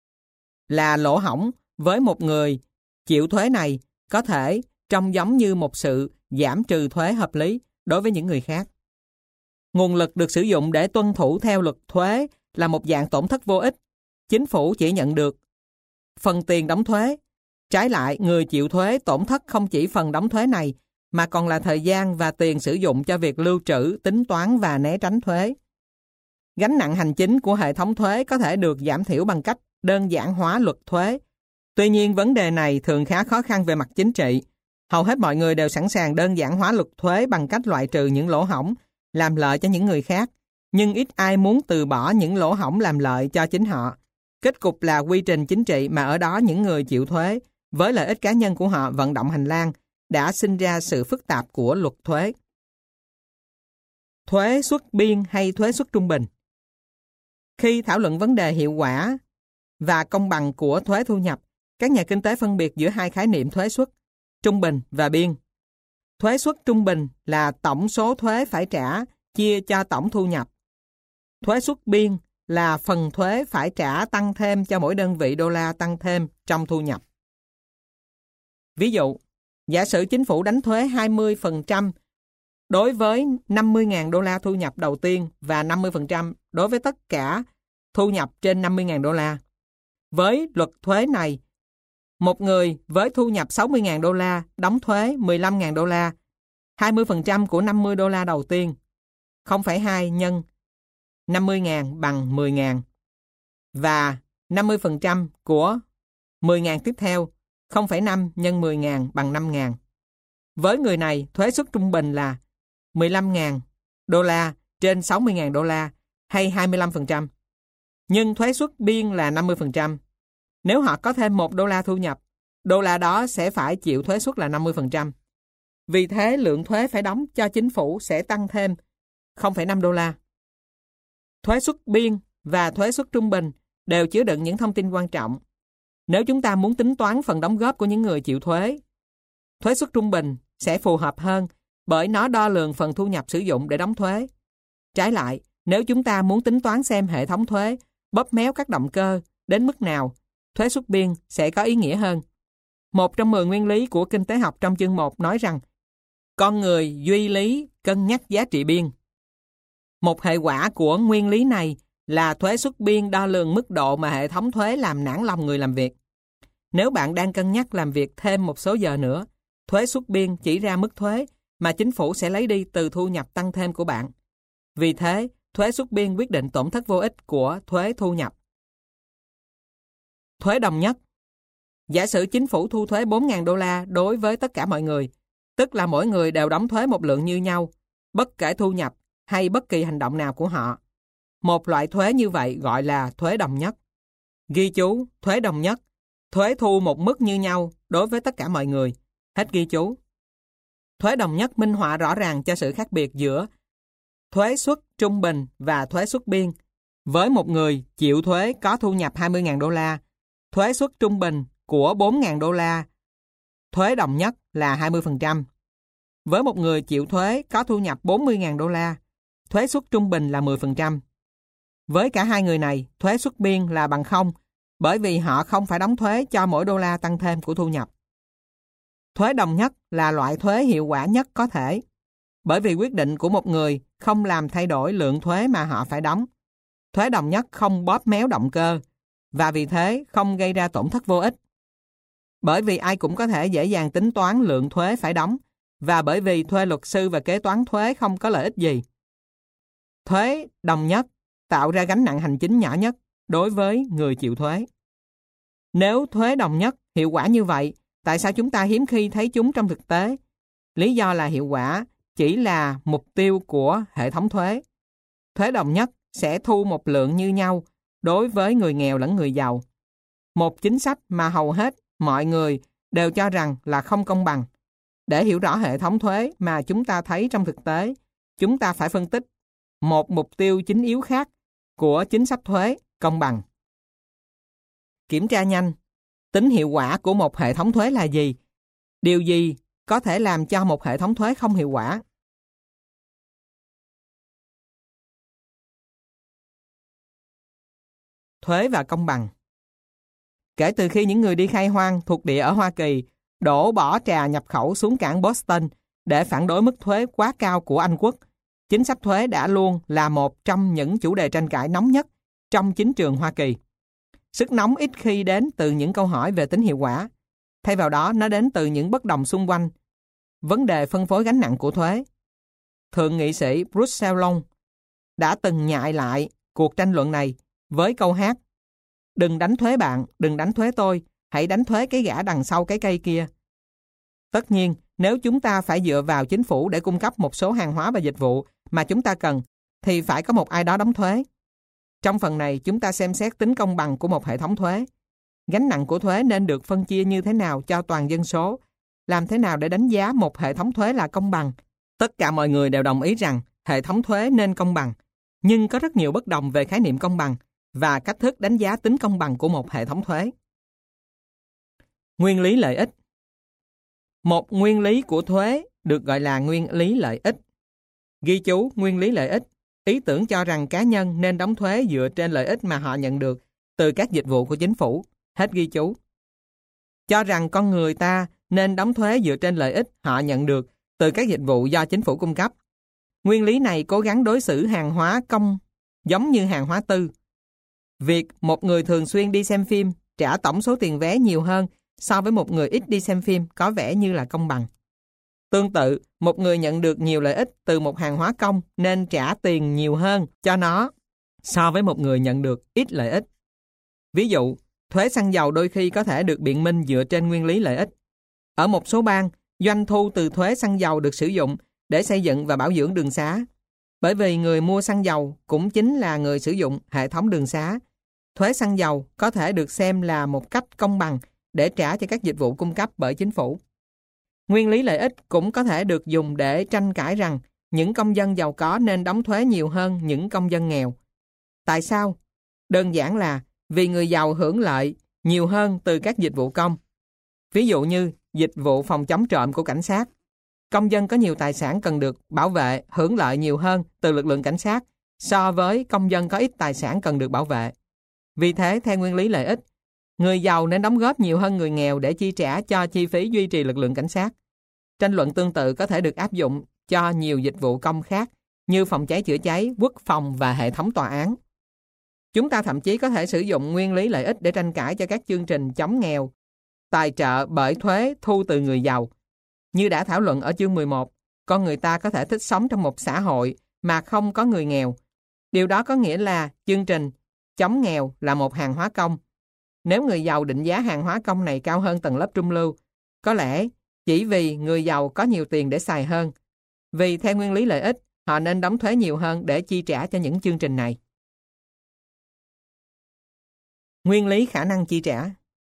là lỗ hổng với một người chịu thuế này có thể trông giống như một sự giảm trừ thuế hợp lý đối với những người khác. Nguồn lực được sử dụng để tuân thủ theo luật thuế là một dạng tổn thất vô ích. Chính phủ chỉ nhận được phần tiền đóng thuế. Trái lại, người chịu thuế tổn thất không chỉ phần đóng thuế này, mà còn là thời gian và tiền sử dụng cho việc lưu trữ, tính toán và né tránh thuế. Gánh nặng hành chính của hệ thống thuế có thể được giảm thiểu bằng cách đơn giản hóa luật thuế. Tuy nhiên, vấn đề này thường khá khó khăn về mặt chính trị. Hầu hết mọi người đều sẵn sàng đơn giản hóa luật thuế bằng cách loại trừ những lỗ hổng, làm lợi cho những người khác, nhưng ít ai muốn từ bỏ những lỗ hổng làm lợi cho chính họ. Kết cục là quy trình chính trị mà ở đó những người chịu thuế, với lợi ích cá nhân của họ vận động hành lang, đã sinh ra sự phức tạp của luật thuế. Thuế suất biên hay thuế suất trung bình? Khi thảo luận vấn đề hiệu quả và công bằng của thuế thu nhập, các nhà kinh tế phân biệt giữa hai khái niệm thuế suất, trung bình và biên. Thuế suất trung bình là tổng số thuế phải trả chia cho tổng thu nhập. Thuế suất biên là phần thuế phải trả tăng thêm cho mỗi đơn vị đô la tăng thêm trong thu nhập. Ví dụ, giả sử chính phủ đánh thuế 20% đối với 50.000 đô la thu nhập đầu tiên và 50% đối với tất cả thu nhập trên 50.000 đô la. Với luật thuế này, một người với thu nhập 60.000 đô la đóng thuế 15.000 đô la, 20% của 50 đô la đầu tiên, 0,2 nhân 50.000 bằng 10.000, và 50% của 10.000 tiếp theo, 0,5 nhân 10.000 bằng 5.000. Với người này, thuế suất trung bình là 15.000 đô la trên 60.000 đô la hay 25%. nhưng thuế suất biên là 50%. Nếu họ có thêm $1 thu nhập, đô la đó sẽ phải chịu thuế suất là 50%. Vì thế, lượng thuế phải đóng cho chính phủ sẽ tăng thêm $0,5. Thuế suất biên và thuế suất trung bình đều chứa đựng những thông tin quan trọng. Nếu chúng ta muốn tính toán phần đóng góp của những người chịu thuế, thuế suất trung bình sẽ phù hợp hơn bởi nó đo lường phần thu nhập sử dụng để đóng thuế. Trái lại, nếu chúng ta muốn tính toán xem hệ thống thuế bóp méo các động cơ đến mức nào, thuế suất biên sẽ có ý nghĩa hơn. Một trong 10 nguyên lý của kinh tế học trong chương 1 nói rằng con người duy lý cân nhắc giá trị biên. Một hệ quả của nguyên lý này là thuế suất biên đo lường mức độ mà hệ thống thuế làm nản lòng người làm việc. Nếu bạn đang cân nhắc làm việc thêm một số giờ nữa, thuế suất biên chỉ ra mức thuế mà chính phủ sẽ lấy đi từ thu nhập tăng thêm của bạn. Vì thế, thuế suất biên quyết định tổn thất vô ích của thuế thu nhập. Thuế đồng nhất. Giả sử chính phủ thu thuế $4.000 đối với tất cả mọi người, tức là mỗi người đều đóng thuế một lượng như nhau, bất kể thu nhập hay bất kỳ hành động nào của họ. Một loại thuế như vậy gọi là thuế đồng nhất. Ghi chú, thuế đồng nhất, thuế thu một mức như nhau đối với tất cả mọi người. Hết ghi chú. Thuế đồng nhất minh họa rõ ràng cho sự khác biệt giữa thuế suất trung bình và thuế suất biên. Với một người chịu thuế có thu nhập $20.000, thuế suất trung bình của $4.000, thuế đồng nhất là 20%. Với một người chịu thuế có thu nhập $40.000, thuế suất trung bình là 10%. Với cả hai người này, thuế suất biên là bằng 0, bởi vì họ không phải đóng thuế cho mỗi đô la tăng thêm của thu nhập. Thuế đồng nhất là loại thuế hiệu quả nhất có thể, bởi vì quyết định của một người không làm thay đổi lượng thuế mà họ phải đóng. Thuế đồng nhất không bóp méo động cơ, và vì thế không gây ra tổn thất vô ích. Bởi vì ai cũng có thể dễ dàng tính toán lượng thuế phải đóng, và bởi vì thuê luật sư và kế toán thuế không có lợi ích gì. Thuế đồng nhất tạo ra gánh nặng hành chính nhỏ nhất đối với người chịu thuế. Nếu thuế đồng nhất hiệu quả như vậy, tại sao chúng ta hiếm khi thấy chúng trong thực tế? Lý do là hiệu quả chỉ là mục tiêu của hệ thống thuế. Thuế đồng nhất sẽ thu một lượng như nhau đối với người nghèo lẫn người giàu. Một chính sách mà hầu hết mọi người đều cho rằng là không công bằng. Để hiểu rõ hệ thống thuế mà chúng ta thấy trong thực tế, chúng ta phải phân tích một mục tiêu chính yếu khác của chính sách thuế công bằng. Kiểm tra nhanh. Tính hiệu quả của một hệ thống thuế là gì? Điều gì có thể làm cho một hệ thống thuế không hiệu quả? Thuế và công bằng. Kể từ khi những người đi khai hoang thuộc địa ở Hoa Kỳ đổ bỏ trà nhập khẩu xuống cảng Boston để phản đối mức thuế quá cao của Anh quốc, chính sách thuế đã luôn là một trong những chủ đề tranh cãi nóng nhất trong chính trường Hoa Kỳ. Sức nóng ít khi đến từ những câu hỏi về tính hiệu quả. Thay vào đó, nó đến từ những bất đồng xung quanh vấn đề phân phối gánh nặng của thuế. Thượng nghị sĩ Bruce Salon đã từng nhại lại cuộc tranh luận này với câu hát: "Đừng đánh thuế bạn, đừng đánh thuế tôi, hãy đánh thuế cái gã đằng sau cái cây kia." Tất nhiên, nếu chúng ta phải dựa vào chính phủ để cung cấp một số hàng hóa và dịch vụ mà chúng ta cần, thì phải có một ai đó đóng thuế. Trong phần này, chúng ta xem xét tính công bằng của một hệ thống thuế. Gánh nặng của thuế nên được phân chia như thế nào cho toàn dân số? Làm thế nào để đánh giá một hệ thống thuế là công bằng? Tất cả mọi người đều đồng ý rằng hệ thống thuế nên công bằng, nhưng có rất nhiều bất đồng về khái niệm công bằng và cách thức đánh giá tính công bằng của một hệ thống thuế. Nguyên lý lợi ích. Một nguyên lý của thuế được gọi là nguyên lý lợi ích. Ghi chú nguyên lý lợi ích. Ý tưởng cho rằng cá nhân nên đóng thuế dựa trên lợi ích mà họ nhận được từ các dịch vụ của chính phủ. Hết ghi chú. Cho rằng con người ta nên đóng thuế dựa trên lợi ích họ nhận được từ các dịch vụ do chính phủ cung cấp. Nguyên lý này cố gắng đối xử hàng hóa công giống như hàng hóa tư. Việc một người thường xuyên đi xem phim trả tổng số tiền vé nhiều hơn so với một người ít đi xem phim có vẻ như là công bằng. Tương tự, một người nhận được nhiều lợi ích từ một hàng hóa công nên trả tiền nhiều hơn cho nó so với một người nhận được ít lợi ích. Ví dụ, thuế xăng dầu đôi khi có thể được biện minh dựa trên nguyên lý lợi ích. Ở một số bang, doanh thu từ thuế xăng dầu được sử dụng để xây dựng và bảo dưỡng đường xá. Bởi vì người mua xăng dầu cũng chính là người sử dụng hệ thống đường xá, thuế xăng dầu có thể được xem là một cách công bằng để trả cho các dịch vụ cung cấp bởi chính phủ. Nguyên lý lợi ích cũng có thể được dùng để tranh cãi rằng những công dân giàu có nên đóng thuế nhiều hơn những công dân nghèo. Tại sao? Đơn giản là vì người giàu hưởng lợi nhiều hơn từ các dịch vụ công. Ví dụ như dịch vụ phòng chống trộm của cảnh sát. Công dân có nhiều tài sản cần được bảo vệ hưởng lợi nhiều hơn từ lực lượng cảnh sát so với công dân có ít tài sản cần được bảo vệ. Vì thế, theo nguyên lý lợi ích, người giàu nên đóng góp nhiều hơn người nghèo để chi trả cho chi phí duy trì lực lượng cảnh sát. Tranh luận tương tự có thể được áp dụng cho nhiều dịch vụ công khác như phòng cháy chữa cháy, quốc phòng và hệ thống tòa án. Chúng ta thậm chí có thể sử dụng nguyên lý lợi ích để tranh cãi cho các chương trình chống nghèo, tài trợ bởi thuế thu từ người giàu. Như đã thảo luận ở chương 11, con người ta có thể thích sống trong một xã hội mà không có người nghèo. Điều đó có nghĩa là chương trình chống nghèo là một hàng hóa công. Nếu người giàu định giá hàng hóa công này cao hơn tầng lớp trung lưu, có lẽ chỉ vì người giàu có nhiều tiền để xài hơn. Vì theo nguyên lý lợi ích, họ nên đóng thuế nhiều hơn để chi trả cho những chương trình này. Nguyên lý khả năng chi trả.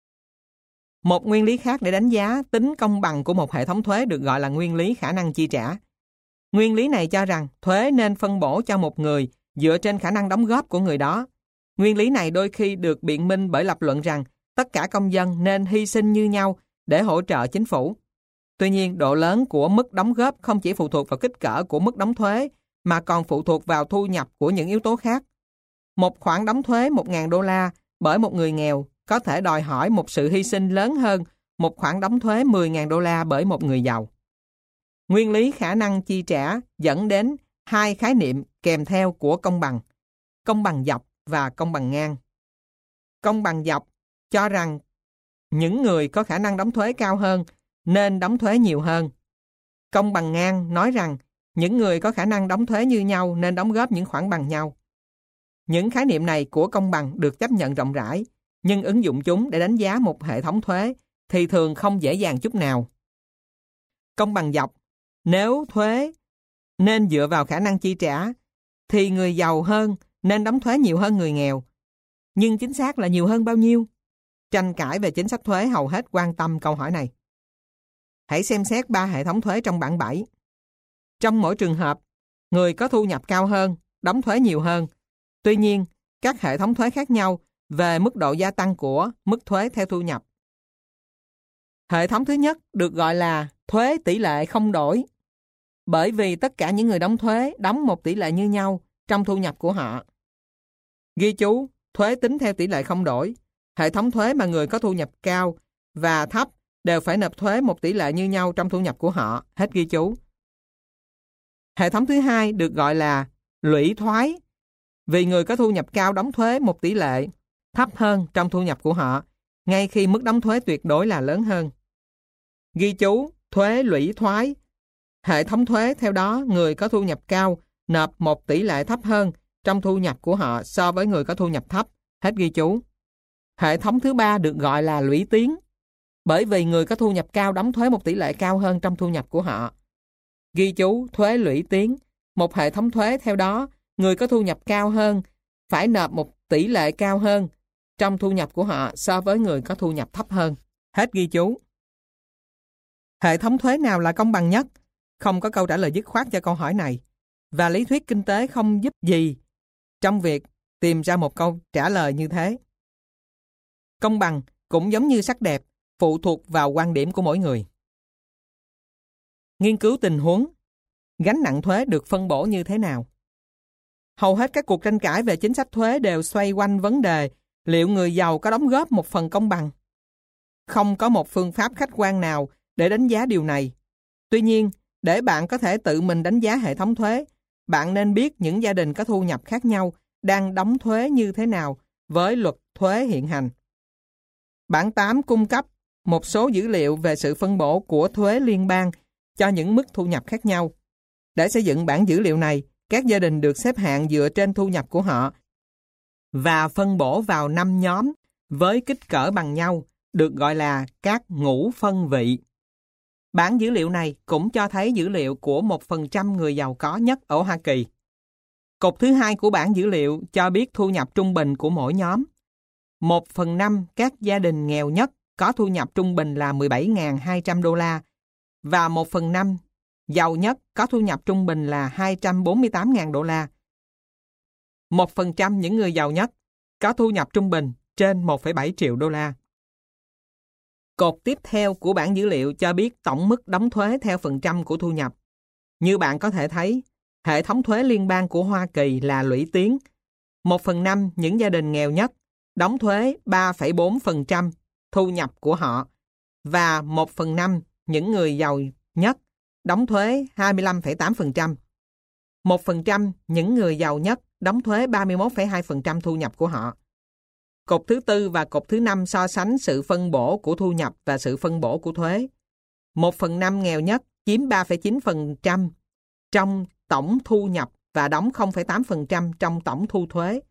Một nguyên lý khác để đánh giá tính công bằng của một hệ thống thuế được gọi là nguyên lý khả năng chi trả. Nguyên lý này cho rằng thuế nên phân bổ cho một người dựa trên khả năng đóng góp của người đó. Nguyên lý này đôi khi được biện minh bởi lập luận rằng tất cả công dân nên hy sinh như nhau để hỗ trợ chính phủ. Tuy nhiên, độ lớn của mức đóng góp không chỉ phụ thuộc vào kích cỡ của mức đóng thuế, mà còn phụ thuộc vào thu nhập của những yếu tố khác. Một khoản đóng thuế $1.000 bởi một người nghèo có thể đòi hỏi một sự hy sinh lớn hơn một khoản đóng thuế $10.000 bởi một người giàu. Nguyên lý khả năng chi trả dẫn đến hai khái niệm kèm theo của công bằng dọc và công bằng ngang. Công bằng dọc cho rằng những người có khả năng đóng thuế cao hơn nên đóng thuế nhiều hơn. Công bằng ngang nói rằng những người có khả năng đóng thuế như nhau nên đóng góp những khoản bằng nhau. Những khái niệm này của công bằng được chấp nhận rộng rãi, nhưng ứng dụng chúng để đánh giá một hệ thống thuế thì thường không dễ dàng chút nào. Công bằng dọc, nếu thuế nên dựa vào khả năng chi trả, thì người giàu hơn nên đóng thuế nhiều hơn người nghèo. Nhưng chính xác là nhiều hơn bao nhiêu? Tranh cãi về chính sách thuế hầu hết quan tâm câu hỏi này. Hãy xem xét 3 hệ thống thuế trong bảng 7. Trong mỗi trường hợp, người có thu nhập cao hơn, đóng thuế nhiều hơn. Tuy nhiên, các hệ thống thuế khác nhau về mức độ gia tăng của mức thuế theo thu nhập. Hệ thống thứ nhất được gọi là thuế tỷ lệ không đổi, bởi vì tất cả những người đóng thuế đóng một tỷ lệ như nhau trong thu nhập của họ. Ghi chú, thuế tính theo tỷ lệ không đổi. Hệ thống thuế mà người có thu nhập cao và thấp đều phải nộp thuế một tỷ lệ như nhau trong thu nhập của họ. Hết ghi chú. Hệ thống thứ hai được gọi là lũy thoái, vì người có thu nhập cao đóng thuế một tỷ lệ thấp hơn trong thu nhập của họ, ngay khi mức đóng thuế tuyệt đối là lớn hơn. Ghi chú, thuế lũy thoái. Hệ thống thuế theo đó người có thu nhập cao nộp một tỷ lệ thấp hơn trong thu nhập của họ so với người có thu nhập thấp. Hết ghi chú. Hệ thống thứ ba được gọi là lũy tiến, bởi vì người có thu nhập cao đóng thuế một tỷ lệ cao hơn trong thu nhập của họ. Ghi chú, thuế lũy tiến. Một hệ thống thuế theo đó, người có thu nhập cao hơn phải nộp một tỷ lệ cao hơn trong thu nhập của họ so với người có thu nhập thấp hơn. Hết ghi chú. Hệ thống thuế nào là công bằng nhất? Không có câu trả lời dứt khoát cho câu hỏi này, và lý thuyết kinh tế không giúp gì trong việc tìm ra một câu trả lời như thế. Công bằng cũng giống như sắc đẹp, phụ thuộc vào quan điểm của mỗi người. Nghiên cứu tình huống, gánh nặng thuế được phân bổ như thế nào? Hầu hết các cuộc tranh cãi về chính sách thuế đều xoay quanh vấn đề liệu người giàu có đóng góp một phần công bằng. Không có một phương pháp khách quan nào để đánh giá điều này. Tuy nhiên, để bạn có thể tự mình đánh giá hệ thống thuế, bạn nên biết những gia đình có thu nhập khác nhau đang đóng thuế như thế nào với luật thuế hiện hành. Bảng 8 cung cấp một số dữ liệu về sự phân bổ của thuế liên bang cho những mức thu nhập khác nhau. Để xây dựng bảng dữ liệu này, các gia đình được xếp hạng dựa trên thu nhập của họ và phân bổ vào 5 nhóm với kích cỡ bằng nhau, được gọi là các ngũ phân vị. Bảng dữ liệu này cũng cho thấy dữ liệu của 1% người giàu có nhất ở Hoa Kỳ. Cột thứ hai của bảng dữ liệu cho biết thu nhập trung bình của mỗi nhóm. 1/5 các gia đình nghèo nhất có thu nhập trung bình là 17.200 đô la và 1/5 giàu nhất có thu nhập trung bình là 248.000 đô la. 1% những người giàu nhất có thu nhập trung bình trên 1,7 triệu đô la. Cột tiếp theo của bảng dữ liệu cho biết tổng mức đóng thuế theo phần trăm của thu nhập. Như bạn có thể thấy, hệ thống thuế liên bang của Hoa Kỳ là lũy tiến. 1/5 những gia đình nghèo nhất đóng thuế 3,4% thu nhập của họ và 1/5 những người giàu nhất đóng thuế 25,8%. 1% những người giàu nhất đóng thuế 31,2% thu nhập của họ. Cột thứ tư và cột thứ 5 so sánh sự phân bổ của thu nhập và sự phân bổ của thuế. 1/5 nghèo nhất chiếm 3,9% trong tổng thu nhập và đóng 0,8% trong tổng thu thuế.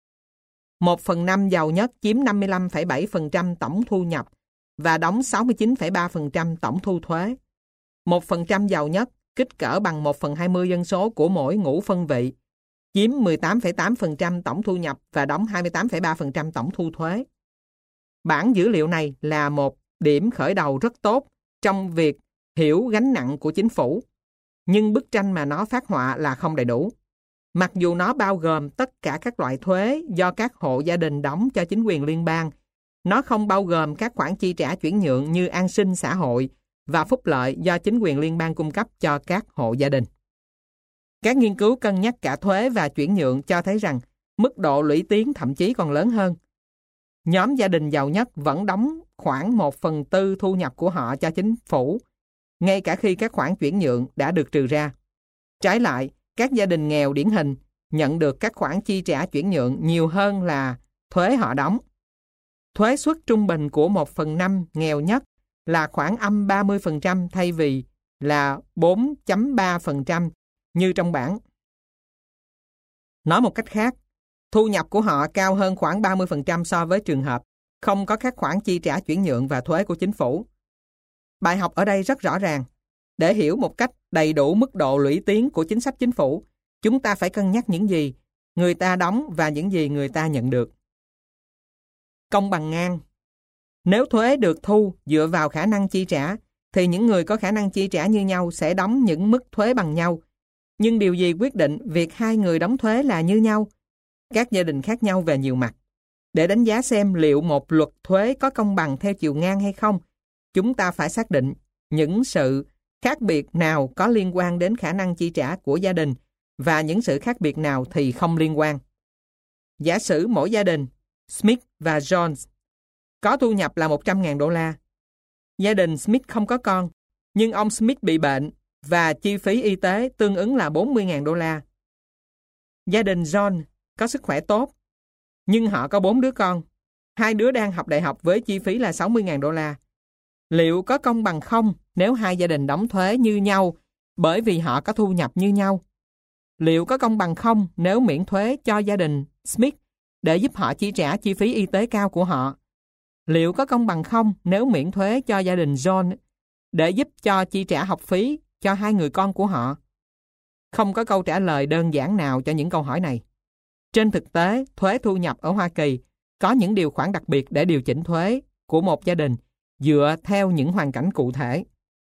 1/5 giàu nhất chiếm 55,7% tổng thu nhập và đóng 69,3% tổng thu thuế. 1% giàu nhất kích cỡ bằng 1/20 dân số của mỗi ngũ phân vị, chiếm 18,8% tổng thu nhập và đóng 28,3% tổng thu thuế. Bảng dữ liệu này là một điểm khởi đầu rất tốt trong việc hiểu gánh nặng của chính phủ, nhưng bức tranh mà nó phác họa là không đầy đủ. Mặc dù nó bao gồm tất cả các loại thuế do các hộ gia đình đóng cho chính quyền liên bang, nó không bao gồm các khoản chi trả chuyển nhượng như an sinh xã hội và phúc lợi do chính quyền liên bang cung cấp cho các hộ gia đình. Các nghiên cứu cân nhắc cả thuế và chuyển nhượng cho thấy rằng mức độ lũy tiến thậm chí còn lớn hơn. Nhóm gia đình giàu nhất vẫn đóng khoảng 1/4 thu nhập của họ cho chính phủ, ngay cả khi các khoản chuyển nhượng đã được trừ ra. Trái lại, các gia đình nghèo điển hình nhận được các khoản chi trả chuyển nhượng nhiều hơn là thuế họ đóng. Thuế suất trung bình của 1/5 nghèo nhất là khoảng âm 30% thay vì là 4,3% như trong bảng. Nói một cách khác, thu nhập của họ cao hơn khoảng 30% so với trường hợp không có các khoản chi trả chuyển nhượng và thuế của chính phủ. Bài học ở đây rất rõ ràng. Để hiểu một cách đầy đủ mức độ lũy tiến của chính sách chính phủ, chúng ta phải cân nhắc những gì người ta đóng và những gì người ta nhận được. Công bằng ngang. Nếu thuế được thu dựa vào khả năng chi trả, thì những người có khả năng chi trả như nhau sẽ đóng những mức thuế bằng nhau. Nhưng điều gì quyết định việc hai người đóng thuế là như nhau? Các gia đình khác nhau về nhiều mặt. Để đánh giá xem liệu một luật thuế có công bằng theo chiều ngang hay không, chúng ta phải xác định những sự khác biệt nào có liên quan đến khả năng chi trả của gia đình và những sự khác biệt nào thì không liên quan. Giả sử mỗi gia đình, Smith và Jones, có thu nhập là 100.000 đô la. Gia đình Smith không có con, nhưng ông Smith bị bệnh và chi phí y tế tương ứng là 40.000 đô la. Gia đình John có sức khỏe tốt, nhưng họ có 4 đứa con. 2 đứa đang học đại học với chi phí là 60.000 đô la. Liệu có công bằng không nếu hai gia đình đóng thuế như nhau bởi vì họ có thu nhập như nhau? Liệu có công bằng không nếu miễn thuế cho gia đình Smith để giúp họ chi trả chi phí y tế cao của họ? Liệu có công bằng không nếu miễn thuế cho gia đình John để giúp cho chi trả học phí cho 2 người con của họ? Không có câu trả lời đơn giản nào cho những câu hỏi này. Trên thực tế, thuế thu nhập ở Hoa Kỳ có những điều khoản đặc biệt để điều chỉnh thuế của một gia đình dựa theo những hoàn cảnh cụ thể.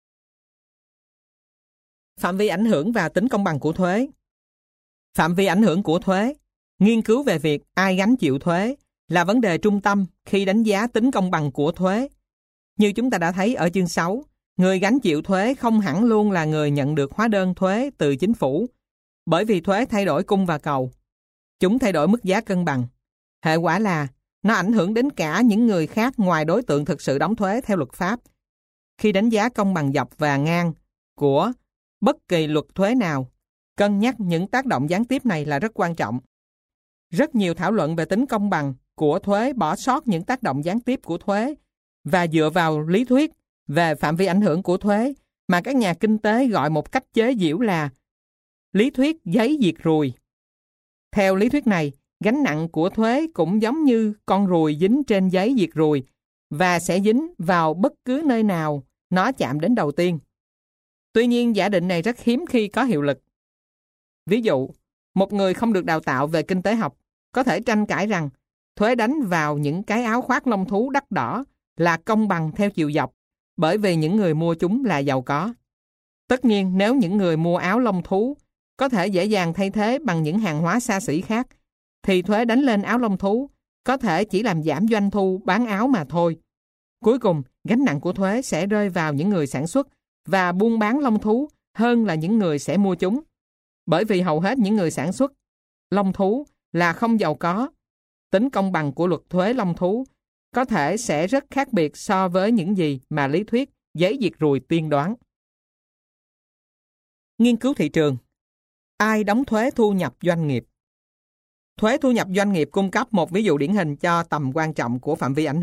Phạm vi ảnh hưởng và tính công bằng của thuế. Phạm vi ảnh hưởng của thuế, nghiên cứu về việc ai gánh chịu thuế là vấn đề trung tâm khi đánh giá tính công bằng của thuế. Như chúng ta đã thấy ở chương 6, người gánh chịu thuế không hẳn luôn là người nhận được hóa đơn thuế từ chính phủ, bởi vì thuế thay đổi cung và cầu. Chúng thay đổi mức giá cân bằng. Hệ quả là nó ảnh hưởng đến cả những người khác ngoài đối tượng thực sự đóng thuế theo luật pháp. Khi đánh giá công bằng dọc và ngang của bất kỳ luật thuế nào, cân nhắc những tác động gián tiếp này là rất quan trọng. Rất nhiều thảo luận về tính công bằng của thuế bỏ sót những tác động gián tiếp của thuế và dựa vào lý thuyết về phạm vi ảnh hưởng của thuế mà các nhà kinh tế gọi một cách chế giễu là lý thuyết giấy diệt ruồi. Theo lý thuyết này, gánh nặng của thuế cũng giống như con ruồi dính trên giấy diệt ruồi và sẽ dính vào bất cứ nơi nào nó chạm đến đầu tiên. Tuy nhiên, giả định này rất hiếm khi có hiệu lực. Ví dụ, một người không được đào tạo về kinh tế học có thể tranh cãi rằng thuế đánh vào những cái áo khoác lông thú đắt đỏ là công bằng theo chiều dọc, bởi vì những người mua chúng là giàu có. Tất nhiên, nếu những người mua áo lông thú có thể dễ dàng thay thế bằng những hàng hóa xa xỉ khác, thì thuế đánh lên áo lông thú có thể chỉ làm giảm doanh thu bán áo mà thôi. Cuối cùng, gánh nặng của thuế sẽ rơi vào những người sản xuất và buôn bán lông thú hơn là những người sẽ mua chúng. Bởi vì hầu hết những người sản xuất lông thú là không giàu có, tính công bằng của luật thuế lông thú có thể sẽ rất khác biệt so với những gì mà lý thuyết giấy diệt ruồi tiên đoán. Nghiên cứu thị trường. Ai đóng thuế thu nhập doanh nghiệp? Thuế thu nhập doanh nghiệp cung cấp một ví dụ điển hình cho tầm quan trọng của phạm vi ảnh